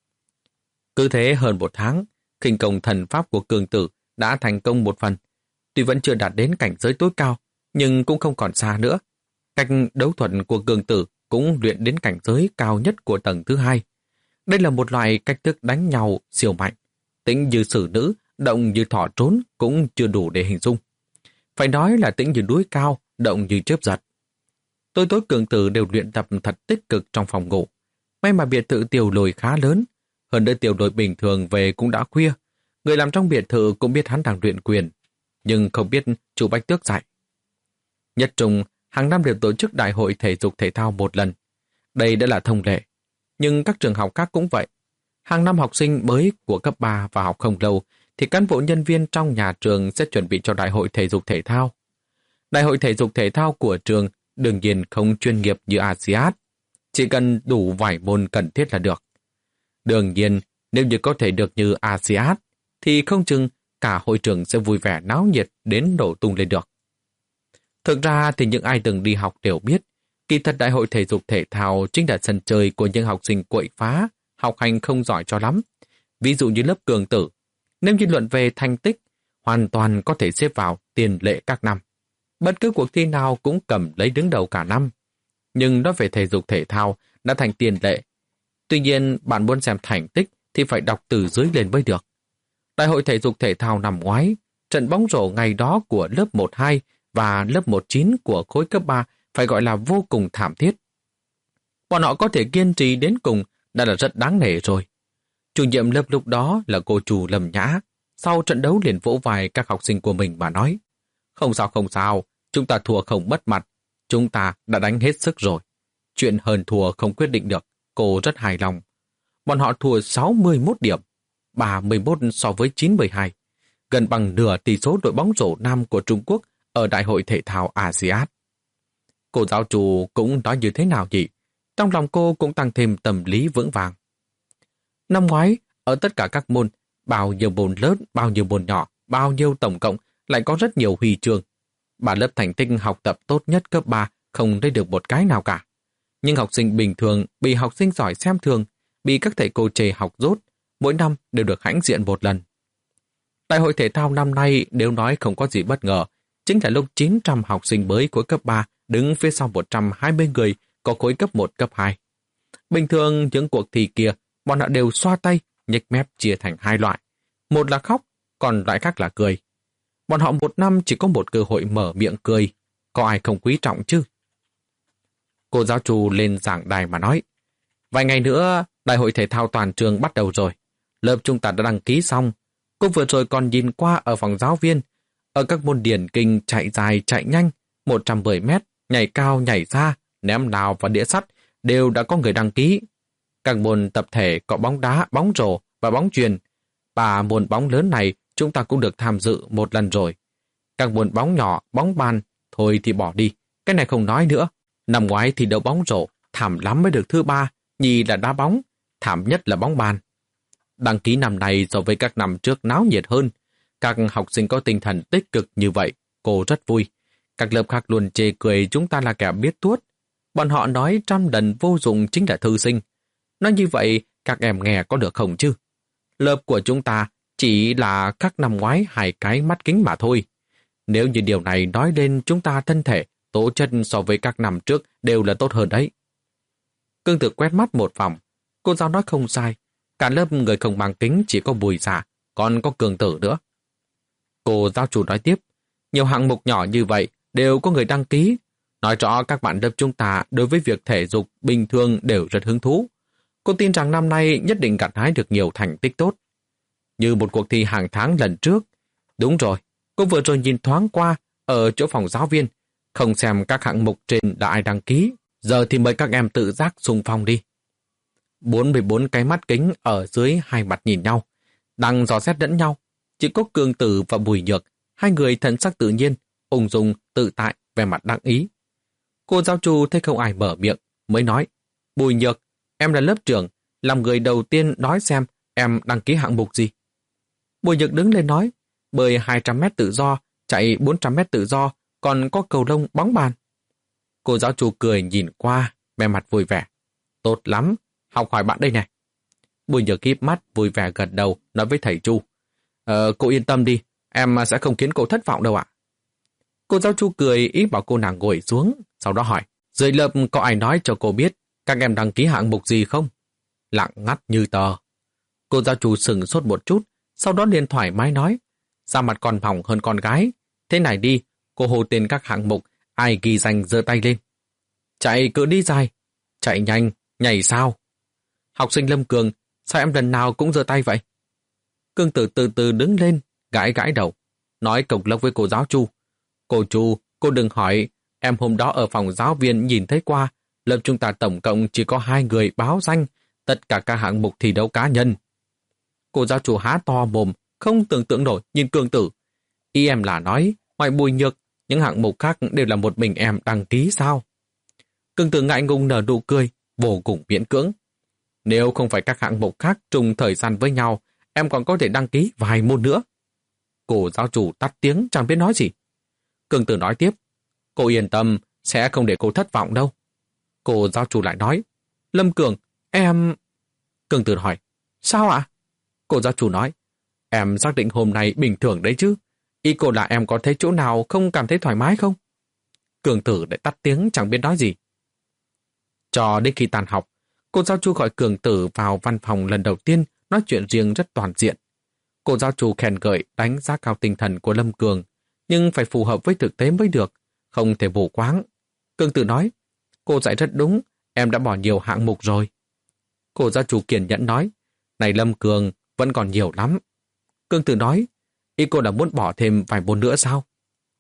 Cứ thế hơn một tháng, khinh công thần pháp của Cường Tử đã thành công một phần. Tuy vẫn chưa đạt đến cảnh giới tối cao, nhưng cũng không còn xa nữa. Cách đấu thuật của Cường Tử cũng luyện đến cảnh giới cao nhất của tầng thứ hai. Đây là một loại cách thức đánh nhau siêu mạnh. Tĩnh như sử nữ, động như thỏ trốn cũng chưa đủ để hình dung. Phải nói là tĩnh như núi cao, động như chớp giật. Tối tối Cường Tử đều luyện tập thật tích cực trong phòng ngủ. May mà biệt thự Tiểu Lôi khá lớn. Hơn nữa Tiểu Lôi bình thường về cũng đã khuya. Người làm trong biệt thự cũng biết hắn đang luyện quyền, nhưng không biết chủ Bách Tước dạy. Nhất trung, hàng năm đều tổ chức đại hội thể dục thể thao một lần. Đây đã là thông lệ. Nhưng các trường học khác cũng vậy. Hàng năm học sinh mới của cấp ba và học không lâu thì cán bộ nhân viên trong nhà trường sẽ chuẩn bị cho đại hội thể dục thể thao. Đại hội thể dục thể thao của trường đương nhiên không chuyên nghiệp như a xê a tê. Chỉ cần đủ vài môn cần thiết là được. Đương nhiên, nếu như có thể được như a xê a tê thì không chừng cả hội trường sẽ vui vẻ náo nhiệt đến nổ tung lên được. Thực ra thì những ai từng đi học đều biết, kỳ thật đại hội thể dục thể thao chính là sân chơi của những học sinh quậy phá, học hành không giỏi cho lắm. Ví dụ như lớp Cường Tử, nếu như luận về thành tích, hoàn toàn có thể xếp vào tiền lệ các năm. Bất cứ cuộc thi nào cũng cầm lấy đứng đầu cả năm. Nhưng nói về thể dục thể thao đã thành tiền lệ. Tuy nhiên, bạn muốn xem thành tích thì phải đọc từ dưới lên mới được. Đại hội thể dục thể thao năm ngoái, trận bóng rổ ngày đó của lớp một hai và lớp một chín của khối cấp ba phải gọi là vô cùng thảm thiết. Bọn họ có thể kiên trì đến cùng đã là rất đáng nể rồi. Chủ nhiệm lớp lúc đó là cô chủ Lâm Nhã. Sau trận đấu liền vỗ vai các học sinh của mình mà nói, Không sao không sao, chúng ta thua không mất mặt. Chúng ta đã đánh hết sức rồi. Chuyện hơn thua không quyết định được, cô rất hài lòng. Bọn họ thua sáu mươi mốt điểm, ba mươi mốt so với chín mươi hai, gần bằng nửa tỷ số đội bóng rổ nam của Trung Quốc ở Đại hội Thể thao a si át. Cô giáo chủ cũng nói như thế nào nhỉ? Trong lòng cô cũng tăng thêm tâm lý vững vàng. Năm ngoái, ở tất cả các môn, bao nhiêu môn lớn, bao nhiêu môn nhỏ, bao nhiêu tổng cộng, lại có rất nhiều huy chương. Bà lớp thành tích học tập tốt nhất cấp ba không lấy được một cái nào cả. Nhưng học sinh bình thường bị học sinh giỏi xem thường, bị các thầy cô chê học dốt, mỗi năm đều được hãnh diện một lần. Đại hội thể thao năm nay nếu nói không có gì bất ngờ, chính là lúc chín trăm học sinh mới của cấp ba đứng phía sau một trăm hai mươi người có khối cấp một, cấp hai. Bình thường những cuộc thi kia, bọn họ đều xoa tay, nhếch mép chia thành hai loại. Một là khóc, còn loại khác là cười. Bọn họ một năm chỉ có một cơ hội mở miệng cười, có ai không quý trọng chứ? Cô giáo chủ lên giảng đài mà nói, vài ngày nữa, đại hội thể thao toàn trường bắt đầu rồi. Lớp chúng ta đã đăng ký xong. Cô vừa rồi còn nhìn qua ở phòng giáo viên. Ở các môn điển kinh chạy dài, chạy nhanh, một trăm mười mét, nhảy cao, nhảy xa, ném đào và đĩa sắt đều đã có người đăng ký. Các môn tập thể có bóng đá, bóng rổ và bóng chuyền. Ba môn bóng lớn này chúng ta cũng được tham dự một lần rồi. Các môn bóng nhỏ, bóng bàn, thôi thì bỏ đi. Cái này không nói nữa. Năm ngoái thì đấu bóng rổ, thảm lắm mới được thứ ba, nhì là đá bóng, thảm nhất là bóng bàn. Đăng ký năm nay so với các năm trước náo nhiệt hơn. Các học sinh có tinh thần tích cực như vậy, cô rất vui. Các lớp khác luôn chê cười chúng ta là kẻ biết tuốt. Bọn họ nói trăm lần vô dụng chính là thư sinh. Nói như vậy, các em nghe có được không chứ? Lớp của chúng ta chỉ là các năm ngoái hai cái mắt kính mà thôi. Nếu như điều này nói lên chúng ta thân thể, tố chất so với các năm trước đều là tốt hơn đấy. Cương Tử quét mắt một vòng. Cô giáo nói không sai. Cả lớp người không mang kính chỉ có Bùi Dạ, còn có Cường Tử nữa. Cô giáo chủ nói tiếp, nhiều hạng mục nhỏ như vậy đều có người đăng ký. Nói rõ các bạn lớp chúng ta đối với việc thể dục bình thường đều rất hứng thú. Cô tin rằng năm nay nhất định gặt hái được nhiều thành tích tốt. Như một cuộc thi hàng tháng lần trước. Đúng rồi, cô vừa rồi nhìn thoáng qua ở chỗ phòng giáo viên, không xem các hạng mục trên đã ai đăng ký. Giờ thì mời các em tự giác xung phong đi. bốn mươi bốn cái mắt kính ở dưới hai mặt nhìn nhau, đang dò xét lẫn nhau. Chỉ có Cường Tử và Bùi Nhược, hai người thần sắc tự nhiên, ung dung, tự tại, vẻ mặt đắc ý. Cô giáo chủ thấy không ai mở miệng, mới nói, Bùi Nhược, em là lớp trưởng, làm người đầu tiên nói xem em đăng ký hạng mục gì. Bùi Nhược đứng lên nói, bơi hai trăm mét tự do, chạy bốn trăm mét tự do, còn có cầu lông, bóng bàn. Cô giáo chủ cười nhìn qua, vẻ mặt vui vẻ. Tốt lắm, học hỏi bạn đây này. Bùi Nhược híp mắt vui vẻ gật đầu, nói với thầy Chu. Ờ, cô yên tâm đi, em sẽ không khiến cô thất vọng đâu ạ. Cô giáo Chu cười ý bảo cô nàng ngồi xuống, sau đó hỏi, dưới lớp có ai nói cho cô biết các em đăng ký hạng mục gì không? Lặng ngắt như tờ. Cô giáo Chu sừng sốt một chút, sau đó liền thoải mái nói, da mặt còn hỏng hơn con gái. Thế này đi, cô hô tên các hạng mục, ai ghi danh giơ tay lên. Chạy cự đi dài, chạy nhanh, nhảy sao? Học sinh Lâm Cường, sao em lần nào cũng giơ tay vậy? Cương Tử từ từ đứng lên, gãi gãi đầu, nói cộc lốc với cô giáo Chu. Cô Chu, cô đừng hỏi, em hôm đó ở phòng giáo viên nhìn thấy qua, lớp chúng ta tổng cộng chỉ có hai người báo danh, tất cả các hạng mục thi đấu cá nhân. Cô giáo Chu há to mồm, không tưởng tượng nổi nhìn Cương Tử. Ý em là nói, ngoài Bùi Nhược, những hạng mục khác đều là một mình em đăng ký sao? Cương Tử ngại ngùng nở nụ cười, vô cùng miễn cưỡng. Nếu không phải các hạng mục khác trùng thời gian với nhau, em còn có thể đăng ký vài môn nữa. Cô giáo chủ tắt tiếng chẳng biết nói gì. Cương Tử nói tiếp, cô yên tâm, sẽ không để cô thất vọng đâu. Cô giáo chủ lại nói, Lâm Cường, em... Cương Tử hỏi, sao ạ? Cô giáo chủ nói, em xác định hôm nay bình thường đấy chứ. Ý cô là em có thấy chỗ nào không cảm thấy thoải mái không? Cương Tử lại tắt tiếng chẳng biết nói gì. Cho đến khi tàn học, cô giáo chủ gọi Cường Tử vào văn phòng lần đầu tiên, nói chuyện riêng rất toàn diện. Cô giáo chủ khen ngợi đánh giá cao tinh thần của Lâm Cường, nhưng phải phù hợp với thực tế mới được, không thể mù quáng. Cường Tử nói, cô dạy rất đúng, em đã bỏ nhiều hạng mục rồi. Cô giáo chủ kiên nhẫn nói, này Lâm Cường, vẫn còn nhiều lắm. Cường Tử nói, ý cô đã muốn bỏ thêm vài môn nữa sao?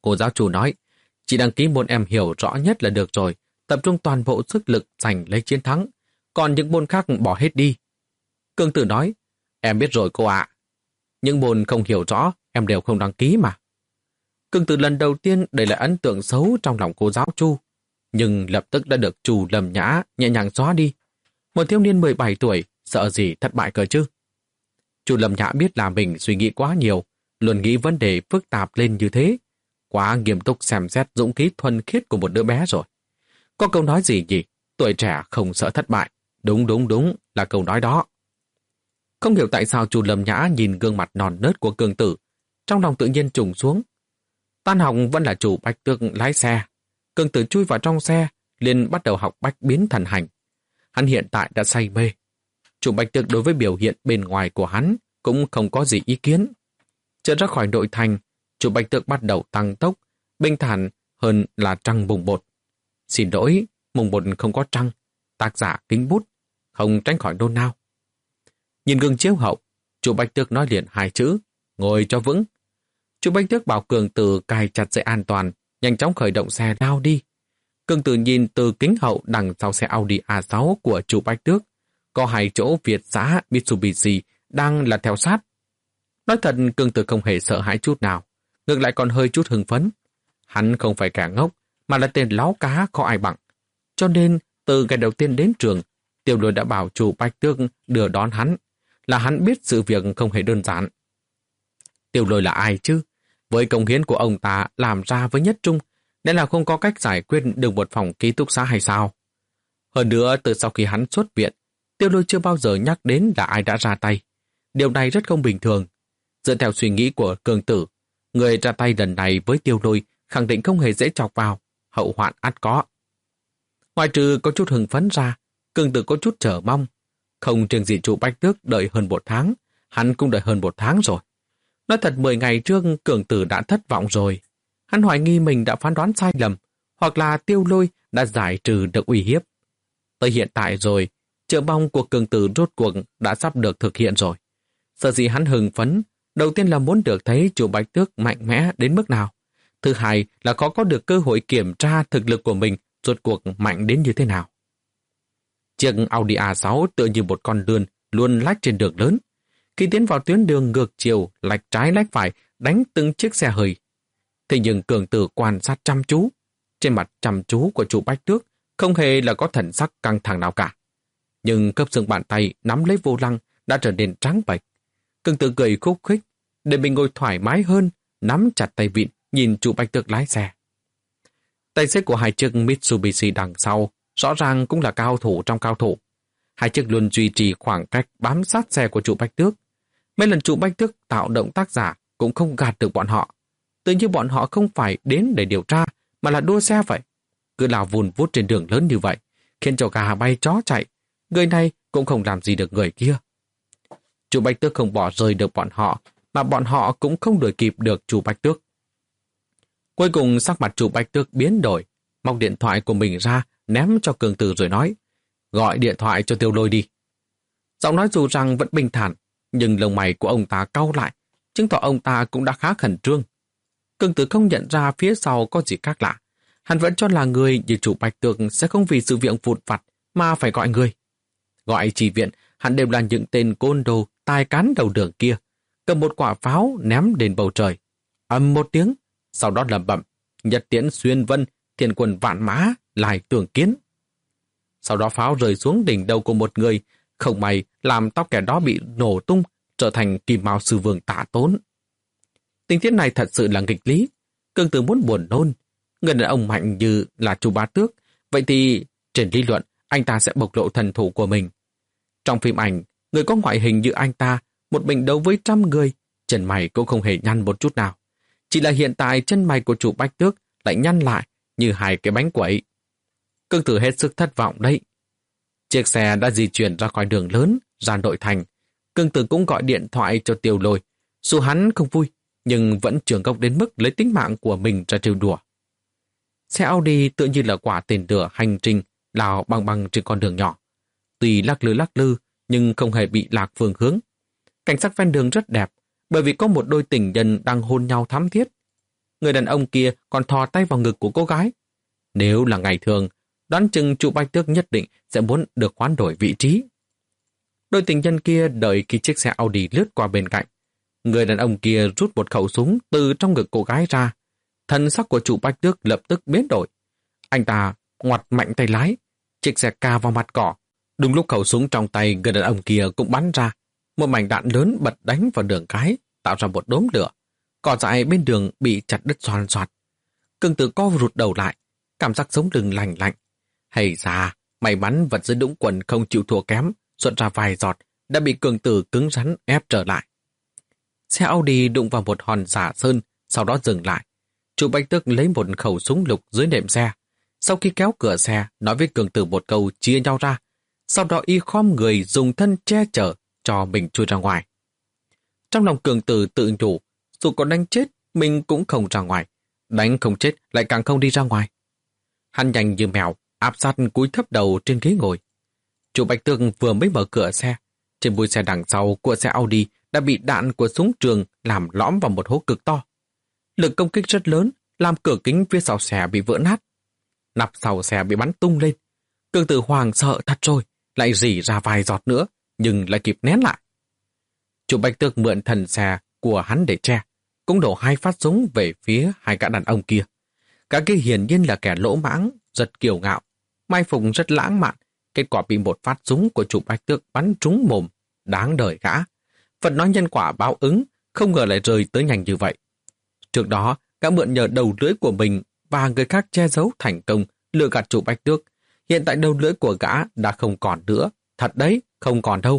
Cô giáo chủ nói, chỉ đăng ký môn em hiểu rõ nhất là được rồi, tập trung toàn bộ sức lực giành lấy chiến thắng, còn những môn khác bỏ hết đi. Cương Tử nói, em biết rồi cô ạ. Những môn không hiểu rõ, em đều không đăng ký mà. Cương Tử lần đầu tiên để lại ấn tượng xấu trong lòng cô giáo Chu, nhưng lập tức đã được Chu Lâm Nhã nhẹ nhàng xóa đi. Một thiếu niên mười bảy tuổi, sợ gì thất bại cơ chứ? Chu Lâm Nhã biết là mình suy nghĩ quá nhiều, luôn nghĩ vấn đề phức tạp lên như thế. Quá nghiêm túc xem xét dũng khí thuần khiết của một đứa bé rồi. Có câu nói gì nhỉ? Tuổi trẻ không sợ thất bại. Đúng đúng đúng là câu nói đó. Không hiểu tại sao Chu Lâm Nhã nhìn gương mặt non nớt của Cương Tử, trong lòng tự nhiên trùng xuống. Tan học vẫn là chủ Bạch Tước lái xe. Cương Tử chui vào trong xe, liền bắt đầu học bách biến thần hành. Hắn hiện tại đã say mê. Chủ Bạch Tước đối với biểu hiện bên ngoài của hắn cũng không có gì ý kiến. Trở ra khỏi nội thành, chủ Bạch Tước bắt đầu tăng tốc, bình thản hơn là trăng mùng một. Xin lỗi, mùng một không có trăng. Tác giả Kính Bút, không tránh khỏi nôn nao. Nhìn gương chiếu hậu, chủ Bạch Tước nói liền hai chữ, ngồi cho vững. Chủ Bạch Tước bảo Cường Tử cài chặt dây an toàn, nhanh chóng khởi động xe lao đi. Cường Tử nhìn từ kính hậu đằng sau xe Audi a sáu của chủ Bạch Tước, có hai chỗ Việt giã Mitsubishi đang là theo sát. Nói thật, Cường Tử không hề sợ hãi chút nào, ngược lại còn hơi chút hưng phấn. Hắn không phải kẻ ngốc, mà là tên láo cá khó ai bằng. Cho nên, từ ngày đầu tiên đến trường, Tiểu Lôi đã bảo chủ Bạch Tước đưa đón hắn, là hắn biết sự việc không hề đơn giản. Tiểu Lôi là ai chứ? Với công hiến của ông ta làm ra với Nhất Trung, nên là không có cách giải quyết được một phòng ký túc xá hay sao? Hơn nữa, từ sau khi hắn xuất viện, Tiểu Lôi chưa bao giờ nhắc đến là ai đã ra tay. Điều này rất không bình thường. Dựa theo suy nghĩ của Cường Tử, người ra tay lần này với Tiểu Lôi khẳng định không hề dễ chọc vào, hậu hoạn ắt có. Ngoài trừ có chút hưng phấn ra, Cường Tử có chút chờ mong. Không riêng gì chủ Bạch Tước đợi hơn một tháng, hắn cũng đợi hơn một tháng rồi. Nói thật mười ngày trước Cường Tử đã thất vọng rồi. Hắn hoài nghi mình đã phán đoán sai lầm, hoặc là Tiêu Lôi đã giải trừ được uy hiếp. Tới hiện tại rồi, chờ mong của Cường Tử rốt cuộc đã sắp được thực hiện rồi. Sở dĩ hắn hưng phấn, đầu tiên là muốn được thấy chủ Bạch Tước mạnh mẽ đến mức nào. Thứ hai là có có được cơ hội kiểm tra thực lực của mình rốt cuộc mạnh đến như thế nào. Chiếc Audi a sáu tựa như một con lươn luôn lách trên đường lớn. Khi tiến vào tuyến đường ngược chiều, lạch trái lách phải, đánh từng chiếc xe hơi. Thế nhưng Cường Tử quan sát chăm chú. Trên mặt chăm chú của chủ Bạch Tước không hề là có thần sắc căng thẳng nào cả. Nhưng khớp xương bàn tay nắm lấy vô lăng đã trở nên trắng bệch. Cường Tử cười khúc khích, để mình ngồi thoải mái hơn, nắm chặt tay vịn, nhìn chủ Bạch Tước lái xe. Tài xế của hai chiếc Mitsubishi đằng sau rõ ràng cũng là cao thủ trong cao thủ. Hai chiếc luôn duy trì khoảng cách bám sát xe của chủ Bạch Tước. Mấy lần chủ Bạch Tước tạo động tác giả cũng không gạt được bọn họ. Tự như bọn họ không phải đến để điều tra, mà là đua xe vậy. Cứ lao vùn vút trên đường lớn như vậy, khiến cho gà bay chó chạy. Người này cũng không làm gì được người kia. Chủ Bạch Tước không bỏ rơi được bọn họ, mà bọn họ cũng không đuổi kịp được chủ Bạch Tước. Cuối cùng sắc mặt chủ Bạch Tước biến đổi, móc điện thoại của mình ra, ném cho Cường Tử rồi nói, gọi điện thoại cho Tiêu Lôi đi. Giọng nói dù rằng vẫn bình thản, nhưng lông mày của ông ta cau lại, chứng tỏ ông ta cũng đã khá khẩn trương. Cường Tử không nhận ra phía sau có gì khác lạ. Hắn vẫn cho là người như chủ Bạch Tước sẽ không vì sự việc vụt vặt mà phải gọi người. Gọi chỉ viện, hắn đều là những tên côn đồ tai cán đầu đường kia, cầm một quả pháo ném lên bầu trời. Ầm một tiếng, sau đó lẩm bẩm, nhật tiễn xuyên vân, thiên quân vạn mã, lại tưởng kiến. Sau đó pháo rơi xuống đỉnh đầu của một người, không may làm tóc kẻ đó bị nổ tung, trở thành Kim Mao Sư Vương Tạ Tốn. Tình tiết này thật sự là nghịch lý. Cường Tử muốn buồn nôn. Người đàn ông mạnh như là Chu Bá Tước, vậy thì trên lý luận anh ta sẽ bộc lộ thần thủ của mình. Trong phim ảnh, người có ngoại hình như anh ta, một mình đấu với trăm người, chân mày cũng không hề nhăn một chút nào. Chỉ là hiện tại chân mày của chủ Bạch Tước lại nhăn lại như hai cái bánh quẩy. Cường Tử hết sức thất vọng đấy. Chiếc xe đã di chuyển ra khỏi đường lớn, ra nội thành. Cường Tử cũng gọi điện thoại cho Tiêu Lôi. Dù hắn không vui, nhưng vẫn trường gốc đến mức lấy tính mạng của mình ra trêu đùa. Xe Audi tự như là quả tên lửa hành trình lao băng băng trên con đường nhỏ. Tuy lắc lư lắc lư, nhưng không hề bị lạc phương hướng. Cảnh sắc ven đường rất đẹp, bởi vì có một đôi tình nhân đang hôn nhau thắm thiết. người đàn ông kia còn thò tay vào ngực của cô gái. Nếu là ngày thường, đoán chừng trụ Bạch Tước nhất định sẽ muốn được hoán đổi vị trí. Đôi tình nhân kia đợi khi chiếc xe Audi lướt qua bên cạnh. Người đàn ông kia rút một khẩu súng từ trong ngực cô gái ra. Thân sắc của trụ Bạch Tước lập tức biến đổi. Anh ta ngoặt mạnh tay lái, chiếc xe cà vào mặt cỏ. Đúng lúc khẩu súng trong tay người đàn ông kia cũng bắn ra, một mảnh đạn lớn bật đánh vào đường cái, tạo ra một đốm lửa. Cỏ dại bên đường bị chặt đứt xoàn xoạt. Cương Tử co rụt đầu lại, cảm giác sống lưng lành lạnh. Hay ra, may mắn vật dưới đũng quần không chịu thua kém, xuất ra vài giọt, đã bị Cương Tử cứng rắn ép trở lại. Xe Audi đụng vào một hòn xả sơn, sau đó dừng lại. Trụ Bạch Tước lấy một khẩu súng lục dưới nệm xe. Sau khi kéo cửa xe, nói với Cương Tử một câu chia nhau ra. Sau đó y khom người dùng thân che chở cho mình chui ra ngoài. Trong lòng Cương Tử tự nhủ, dù có đánh chết, mình cũng không ra ngoài. Đánh không chết lại càng không đi ra ngoài. Hắn nhanh như mèo, áp sát cúi thấp đầu trên ghế ngồi. Trụ Bạch Tước vừa mới mở cửa xe. Trên bùi xe đằng sau của xe Audi đã bị đạn của súng trường làm lõm vào một hố cực to. Lực công kích rất lớn, làm cửa kính phía sau xe bị vỡ nát. Nắp sau xe bị bắn tung lên. Cương Tử hoàng sợ thật rồi, lại rỉ ra vài giọt nữa, nhưng lại kịp nén lại. Trụ Bạch Tước mượn thần xe của hắn để che, cũng đổ hai phát súng về phía hai gã đàn ông kia. Cả kia hiển nhiên là kẻ lỗ mãng, rất kiêu ngạo, mai phục rất lãng mạn, kết quả bị một phát súng của Trụ Bạch Tước bắn trúng mồm, đáng đời gã. Phật nói nhân quả báo ứng, không ngờ lại rơi tới nhanh như vậy. Trước đó, gã mượn nhờ đầu lưỡi của mình và người khác che giấu thành công, lừa gạt Trụ Bạch Tước. Hiện tại đầu lưỡi của gã đã không còn nữa, thật đấy, không còn đâu.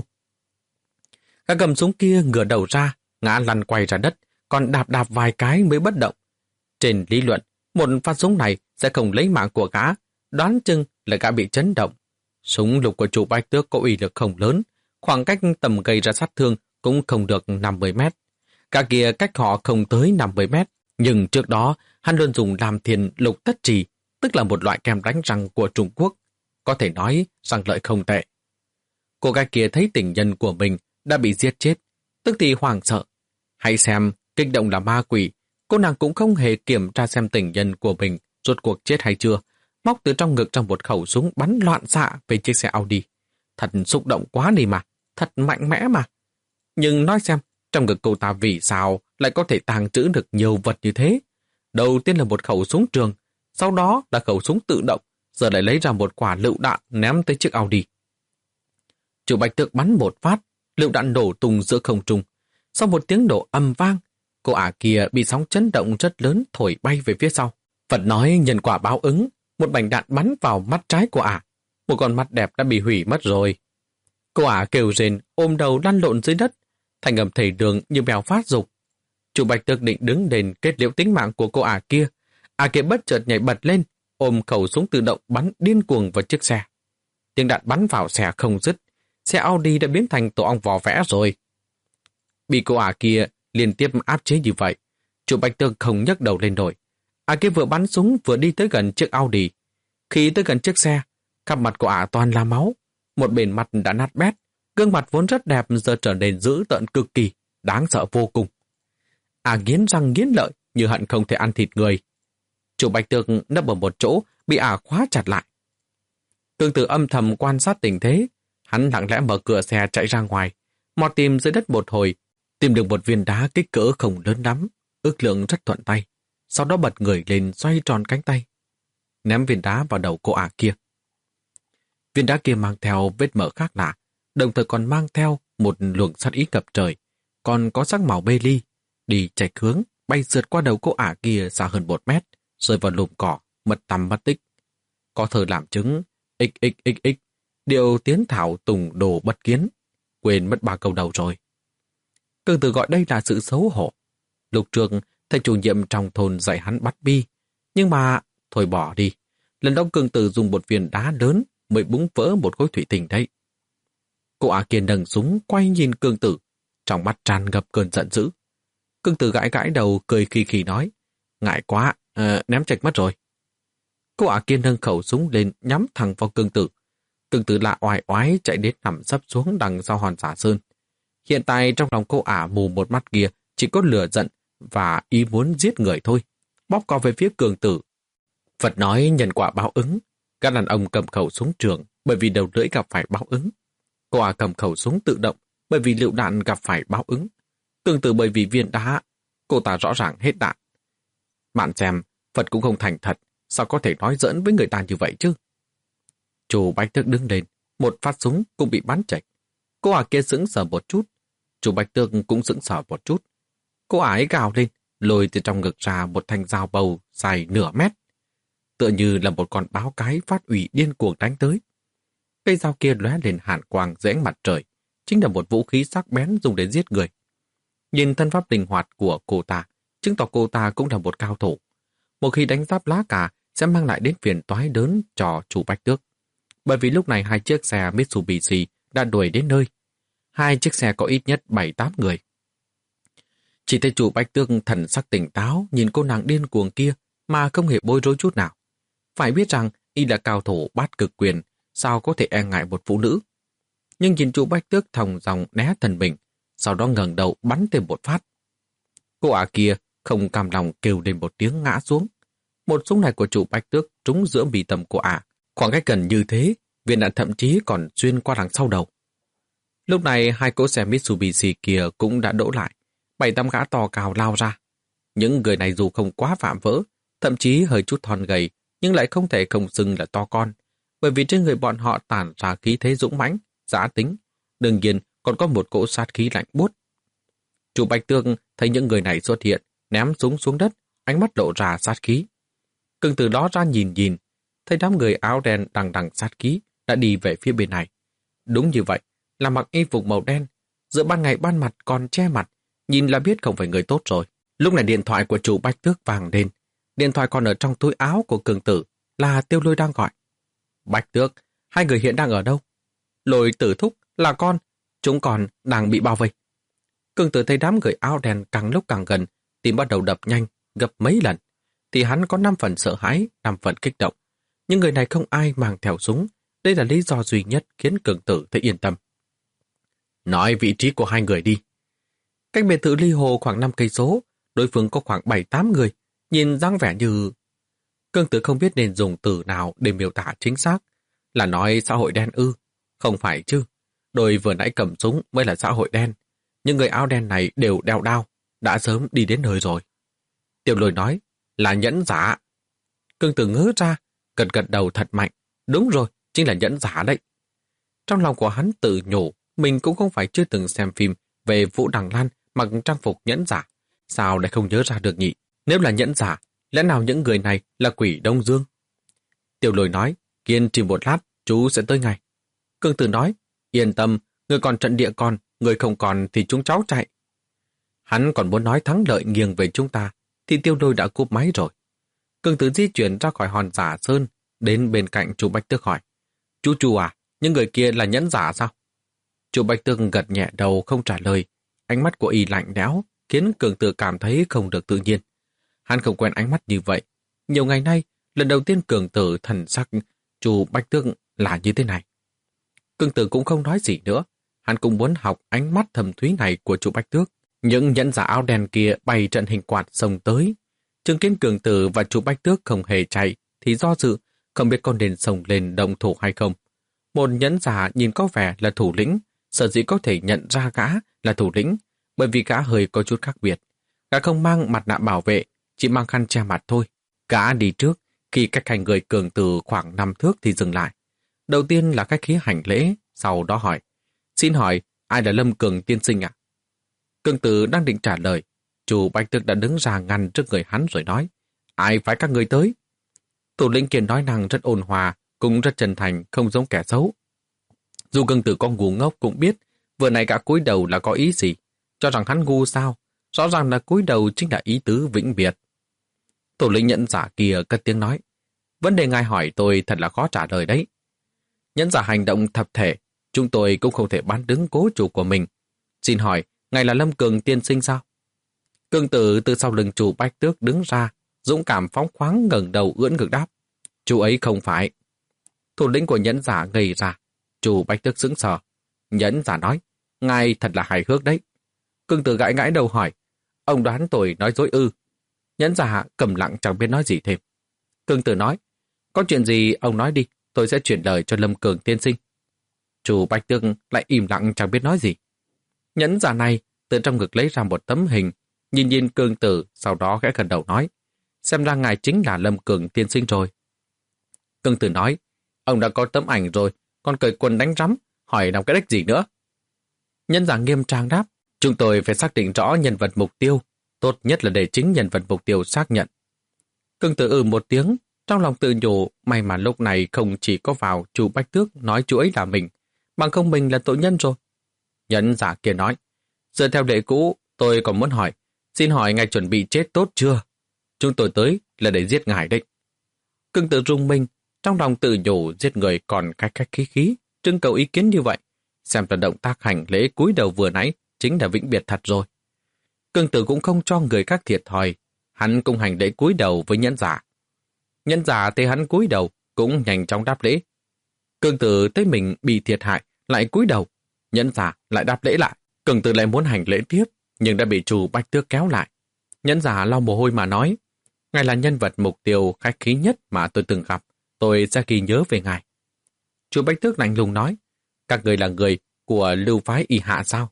Gã cầm súng kia ngửa đầu ra, ngã lăn quay ra đất, còn đạp đạp vài cái mới bất động. Trên lý luận, một phát súng này sẽ không lấy mạng của gã, đoán chừng là gã bị chấn động. Súng lục của Trụ Bạch Tước có uy lực không lớn, khoảng cách tầm gây ra sát thương cũng không được năm mươi mét. Cả kia cách họ không tới năm mươi mét, nhưng trước đó hắn luôn dùng làm thiền lục tất trì, tức là một loại kem đánh răng của Trung Quốc. Có thể nói răng lợi không tệ. Cô gái kia thấy tình nhân của mình đã bị giết chết, tức thì hoảng sợ. Hãy xem, kích động là ma quỷ, cô nàng cũng không hề kiểm tra xem tình nhân của mình rốt cuộc chết hay chưa, móc từ trong ngực trong một khẩu súng bắn loạn xạ về chiếc xe Audi. Thật xúc động quá đi mà, thật mạnh mẽ mà. Nhưng nói xem, trong ngực cô ta vì sao lại có thể tàng trữ được nhiều vật như thế? Đầu tiên là một khẩu súng trường, sau đó là khẩu súng tự động, giờ lại lấy ra một quả lựu đạn ném tới chiếc Audi. Trụ Bạch Tước bắn một phát, lựu đạn nổ tung giữa không trung. Sau một tiếng nổ âm vang, cô ả kia bị sóng chấn động rất lớn thổi bay về phía sau. Phật nói nhân quả báo ứng, một mảnh đạn bắn vào mắt trái của ả. Một con mắt đẹp đã bị hủy mất rồi. Cô ả kêu rên, ôm đầu lăn lộn dưới đất, thành âm thầy đường như mèo phát dục. Trụ Bạch Tước định đứng đền kết liễu tính mạng của cô ả kia. Ả kia bất chợt nhảy bật lên, ôm khẩu súng tự động bắn điên cuồng vào chiếc xe. Tiếng đạn bắn vào xe không dứt, xe Audi đã biến thành tổ ong vò vẽ rồi. Bị cô ả kia liên tiếp áp chế như vậy, Trụ Bạch Tước không nhấc đầu lên nổi. Ả kia vừa bắn súng vừa đi tới gần chiếc Audi. Khi tới gần chiếc xe, khắp mặt của ả toàn là máu. Một bên mặt đã nát bét, gương mặt vốn rất đẹp giờ trở nên dữ tợn cực kỳ, đáng sợ vô cùng. Ả nghiến răng nghiến lợi như hận không thể ăn thịt người. Trụ Bạch Tước nấp ở một chỗ, bị ả khóa chặt lại. Cương Tử âm thầm quan sát tình thế, hắn lặng lẽ mở cửa xe chạy ra ngoài, mò tìm dưới đất một hồi, tìm được một viên đá kích cỡ không lớn lắm, ước lượng rất thuận tay. Sau đó bật người lên xoay tròn cánh tay, ném viên đá vào đầu cô ả kia. Viên đá kia mang theo vết mở khác lạ, đồng thời còn mang theo một luồng sát ý ngập trời, còn có sắc màu bê ly, đi chạy hướng, bay sượt qua đầu cô ả kia xa hơn một mét, rơi vào lùm cỏ, mất tăm mất tích. Có thơ làm chứng, xxxx, điệu tiến thảo tùng đồ bất kiến, quên mất ba câu đầu rồi. Cương Tử gọi đây là sự xấu hổ. Lúc trước, thầy chủ nhiệm trong thôn dạy hắn bắt bi, nhưng mà, thôi bỏ đi. Lần đó Cương Tử dùng một viên đá lớn mới búng vỡ một khối thủy tinh đấy. Cô ả kia nâng súng quay nhìn Cương Tử, trong mắt tràn ngập cơn giận dữ. Cương Tử gãi gãi đầu cười khì khì nói, ngại quá, à, ném chạch mất rồi. Cô ả kia nâng khẩu súng lên nhắm thẳng vào Cương Tử. Cương Tử lạ oai oái chạy đến nằm sấp xuống đằng sau hòn xả sơn. Hiện tại trong lòng cô ả mù một mắt kia chỉ có lửa giận và ý muốn giết người thôi. bóp cò về phía cường tử. Phật nói nhân quả báo ứng, các đàn ông cầm khẩu súng trường bởi vì đầu lưỡi gặp phải báo ứng. Cô ả cầm khẩu súng tự động bởi vì lựu đạn gặp phải báo ứng. Cường tử bởi vì viên đá, cô ta rõ ràng hết đạn. Bạn xem, Phật cũng không thành thật, sao có thể nói giỡn với người ta như vậy chứ? Chú Bạch Tước đứng lên, một phát súng cũng bị bắn chệch. Cô ả kia sững sờ một chút, chú Bạch Tước cũng sững sờ một chút. Cô ả ấy gào lên, lôi từ trong ngực ra một thanh dao bầu dài nửa mét. Tựa như là một con báo cái phát ủy điên cuồng đánh tới. Cây dao kia lóe lên hàn quang dưới ánh mặt trời, chính là một vũ khí sắc bén dùng để giết người. Nhìn thân pháp linh hoạt của cô ta, chứng tỏ cô ta cũng là một cao thủ. Một khi đánh giáp lá cà sẽ mang lại đến phiền toái lớn cho chủ Bạch Tước. Bởi vì lúc này hai chiếc xe Mitsubishi đã đuổi đến nơi. Hai chiếc xe có ít nhất bảy tám người. Chỉ thấy chủ Bạch Tước thần sắc tỉnh táo nhìn cô nàng điên cuồng kia mà không hề bối rối chút nào. Phải biết rằng y là cao thủ bát cực quyền, sao có thể e ngại một phụ nữ. Nhưng nhìn chủ Bạch Tước thòng dòng né thần mình, sau đó ngẩng đầu bắn thêm một phát. Cô ả kia không cam lòng kêu lên một tiếng ngã xuống. Một súng này của chủ Bạch Tước trúng giữa bì tầm của ả. Khoảng cách gần như thế, viên đạn thậm chí còn xuyên qua đằng sau đầu. Lúc này hai cỗ xe Mitsubishi kia cũng đã đỗ lại. Bảy tám gã to cao lao ra. Những người này dù không quá phạm vỡ, thậm chí hơi chút thon gầy, nhưng lại không thể không xưng là to con, bởi vì trên người bọn họ tản ra khí thế dũng mãnh, dã tính. Đương nhiên còn có một cỗ sát khí lạnh buốt. Chủ Bạch Tước thấy những người này xuất hiện, ném súng xuống đất, ánh mắt lộ ra sát khí. Cường từ đó ra nhìn nhìn, thấy đám người áo đen đằng đằng sát khí đã đi về phía bên này. Đúng như vậy, là mặc y phục màu đen, giữa ban ngày ban mặt còn che mặt, nhìn là biết không phải người tốt rồi. Lúc này điện thoại của chủ Bạch Tước vàng lên, điện thoại còn ở trong túi áo của Cường Tử, là Tiêu Lôi đang gọi. Bạch Tước, hai người hiện đang ở đâu? Lôi Tử thúc, là con, chúng còn đang bị bao vây. Cường Tử thấy đám người áo đen càng lúc càng gần, tim bắt đầu đập nhanh, gấp mấy lần, thì hắn có năm phần sợ hãi, năm phần kích động. Nhưng người này không ai mang theo súng, đây là lý do duy nhất khiến Cường Tử thấy yên tâm. Nói vị trí của hai người đi. Cách biệt thự Ly Hồ khoảng năm cây số, đối phương có khoảng bảy tám người, nhìn dáng vẻ như... Cường Tử không biết nên dùng từ nào để miêu tả chính xác. Là nói xã hội đen ư? Không phải chứ. Đôi vừa nãy cầm súng mới là xã hội đen. Những người áo đen này đều đeo đao, đã sớm đi đến nơi rồi. Tiểu Lôi nói, là nhẫn giả. Cường Tử ngớ ra, gật gật đầu thật mạnh. Đúng rồi, chính là nhẫn giả đấy. Trong lòng của hắn tự nhủ, mình cũng không phải chưa từng xem phim về Vũ Đằng Lan mặc trang phục nhẫn giả. Sao lại không nhớ ra được nhỉ? Nếu là nhẫn giả, lẽ nào những người này là quỷ Đông Dương? Tiểu Lôi nói, kiên trì một lát, chú sẽ tới ngay. Cường Tử nói, yên tâm, người còn trận địa còn, người không còn thì chúng cháu chạy. Hắn còn muốn nói thắng lợi nghiêng về chúng ta, thì Tiêu Lôi đã cúp máy rồi. Cường Tử di chuyển ra khỏi hòn giả sơn, đến bên cạnh chú Bạch Tước hỏi, chú chú à, những người kia là nhẫn giả sao? Chú Bạch Tước gật nhẹ đầu không trả lời, ánh mắt của y lạnh lẽo, khiến Cường Tử cảm thấy không được tự nhiên. Hắn không quen ánh mắt như vậy. Nhiều ngày nay, lần đầu tiên Cường Tử thần sắc chú Bạch Tước là như thế này. Cường Tử cũng không nói gì nữa. Hắn cũng muốn học ánh mắt thầm thúy này của chú Bạch Tước. Những nhẫn giả áo đen kia bày trận hình quạt xông tới. Chứng kiến Cường Tử và chú Bạch Tước không hề chạy, thì do dự, không biết con đền xông lên động thủ hay không. Một nhẫn giả nhìn có vẻ là thủ lĩnh, sở dĩ có thể nhận ra gã là thủ lĩnh, bởi vì gã hơi có chút khác biệt. Gã không mang mặt nạ bảo vệ, chỉ mang khăn che mặt thôi. Gã đi trước, khi cách hai người Cường Tử khoảng năm thước thì dừng lại. Đầu tiên là khách khí hành lễ, sau đó hỏi, xin hỏi, ai là Lâm Cường tiên sinh ạ? Cường Tử đang định trả lời, chủ Bạch Tước đã đứng ra ngăn trước người hắn rồi nói, ai phái các người tới? Thủ lĩnh kia nói năng rất ôn hòa, cũng rất chân thành, không giống kẻ xấu. Dù Cường Tử con ngu ngốc cũng biết, vừa nãy cả cúi đầu là có ý gì, cho rằng hắn ngu sao, rõ ràng là cúi đầu chính là ý tứ vĩnh biệt. Thủ lĩnh nhẫn giả kia cất tiếng nói, vấn đề ngài hỏi tôi thật là khó trả lời đấy. Nhẫn giả hành động thập thể, chúng tôi cũng không thể bán đứng cố chủ của mình. Xin hỏi, ngài là Lâm Cường tiên sinh sao? Cường Tử từ sau lưng chủ Bạch Tước đứng ra, dũng cảm phóng khoáng ngẩng đầu ưỡn ngực đáp. Chú ấy không phải. Thủ lĩnh của nhẫn giả ngây ra. Chủ Bạch Tước sững sờ. Nhẫn giả nói, ngài thật là hài hước đấy. Cường Tử gãi gãi đầu hỏi, ông đoán tôi nói dối ư? Nhẫn giả cầm lặng chẳng biết nói gì thêm. Cương Tử nói, có chuyện gì ông nói đi, tôi sẽ chuyển lời cho Lâm Cường tiên sinh. Chu Bạch Tước lại im lặng chẳng biết nói gì. Nhẫn giả này từ trong ngực lấy ra một tấm hình, nhìn nhìn Cương Tử, sau đó khẽ gật đầu nói, xem ra ngài chính là Lâm Cường tiên sinh rồi. Cương Tử nói, ông đã có tấm ảnh rồi, còn cởi quần đánh rắm, hỏi làm cái đếch gì nữa. Nhẫn giả nghiêm trang đáp, chúng tôi phải xác định rõ nhân vật mục tiêu, tốt nhất là để chính nhân vật mục tiêu xác nhận. Cương Tử ừ một tiếng, trong lòng tự nhủ, may mà lúc này không chỉ có vào Chu Bạch Tước nói chú ấy là mình, bằng không mình là tội nhân rồi. Nhẫn giả kia nói, dựa theo lệ cũ, tôi còn muốn hỏi, xin hỏi ngài chuẩn bị chết tốt chưa? Chúng tôi tới là để giết ngài đấy. Cương Tử rung mình, trong lòng tự nhủ giết người còn khách khách khí khí, trưng cầu ý kiến như vậy. Xem là động tác hành lễ cúi đầu vừa nãy chính là vĩnh biệt thật rồi. Cương Tử cũng không cho người khác thiệt thòi, hắn cũng hành lễ cúi đầu với nhẫn giả. Nhẫn giả thấy hắn cúi đầu cũng nhanh chóng đáp lễ. Cương Tử thấy mình bị thiệt hại lại cúi đầu, nhẫn giả lại đáp lễ lại. Cương Tử lại muốn hành lễ tiếp nhưng đã bị Chu Bạch Tước kéo lại. Nhẫn giả lau mồ hôi mà nói, ngài là nhân vật mục tiêu khách khí nhất mà tôi từng gặp, tôi sẽ ghi nhớ về ngài. Chu Bạch Tước lạnh lùng nói, các người là người của lưu phái Y Hạ sao?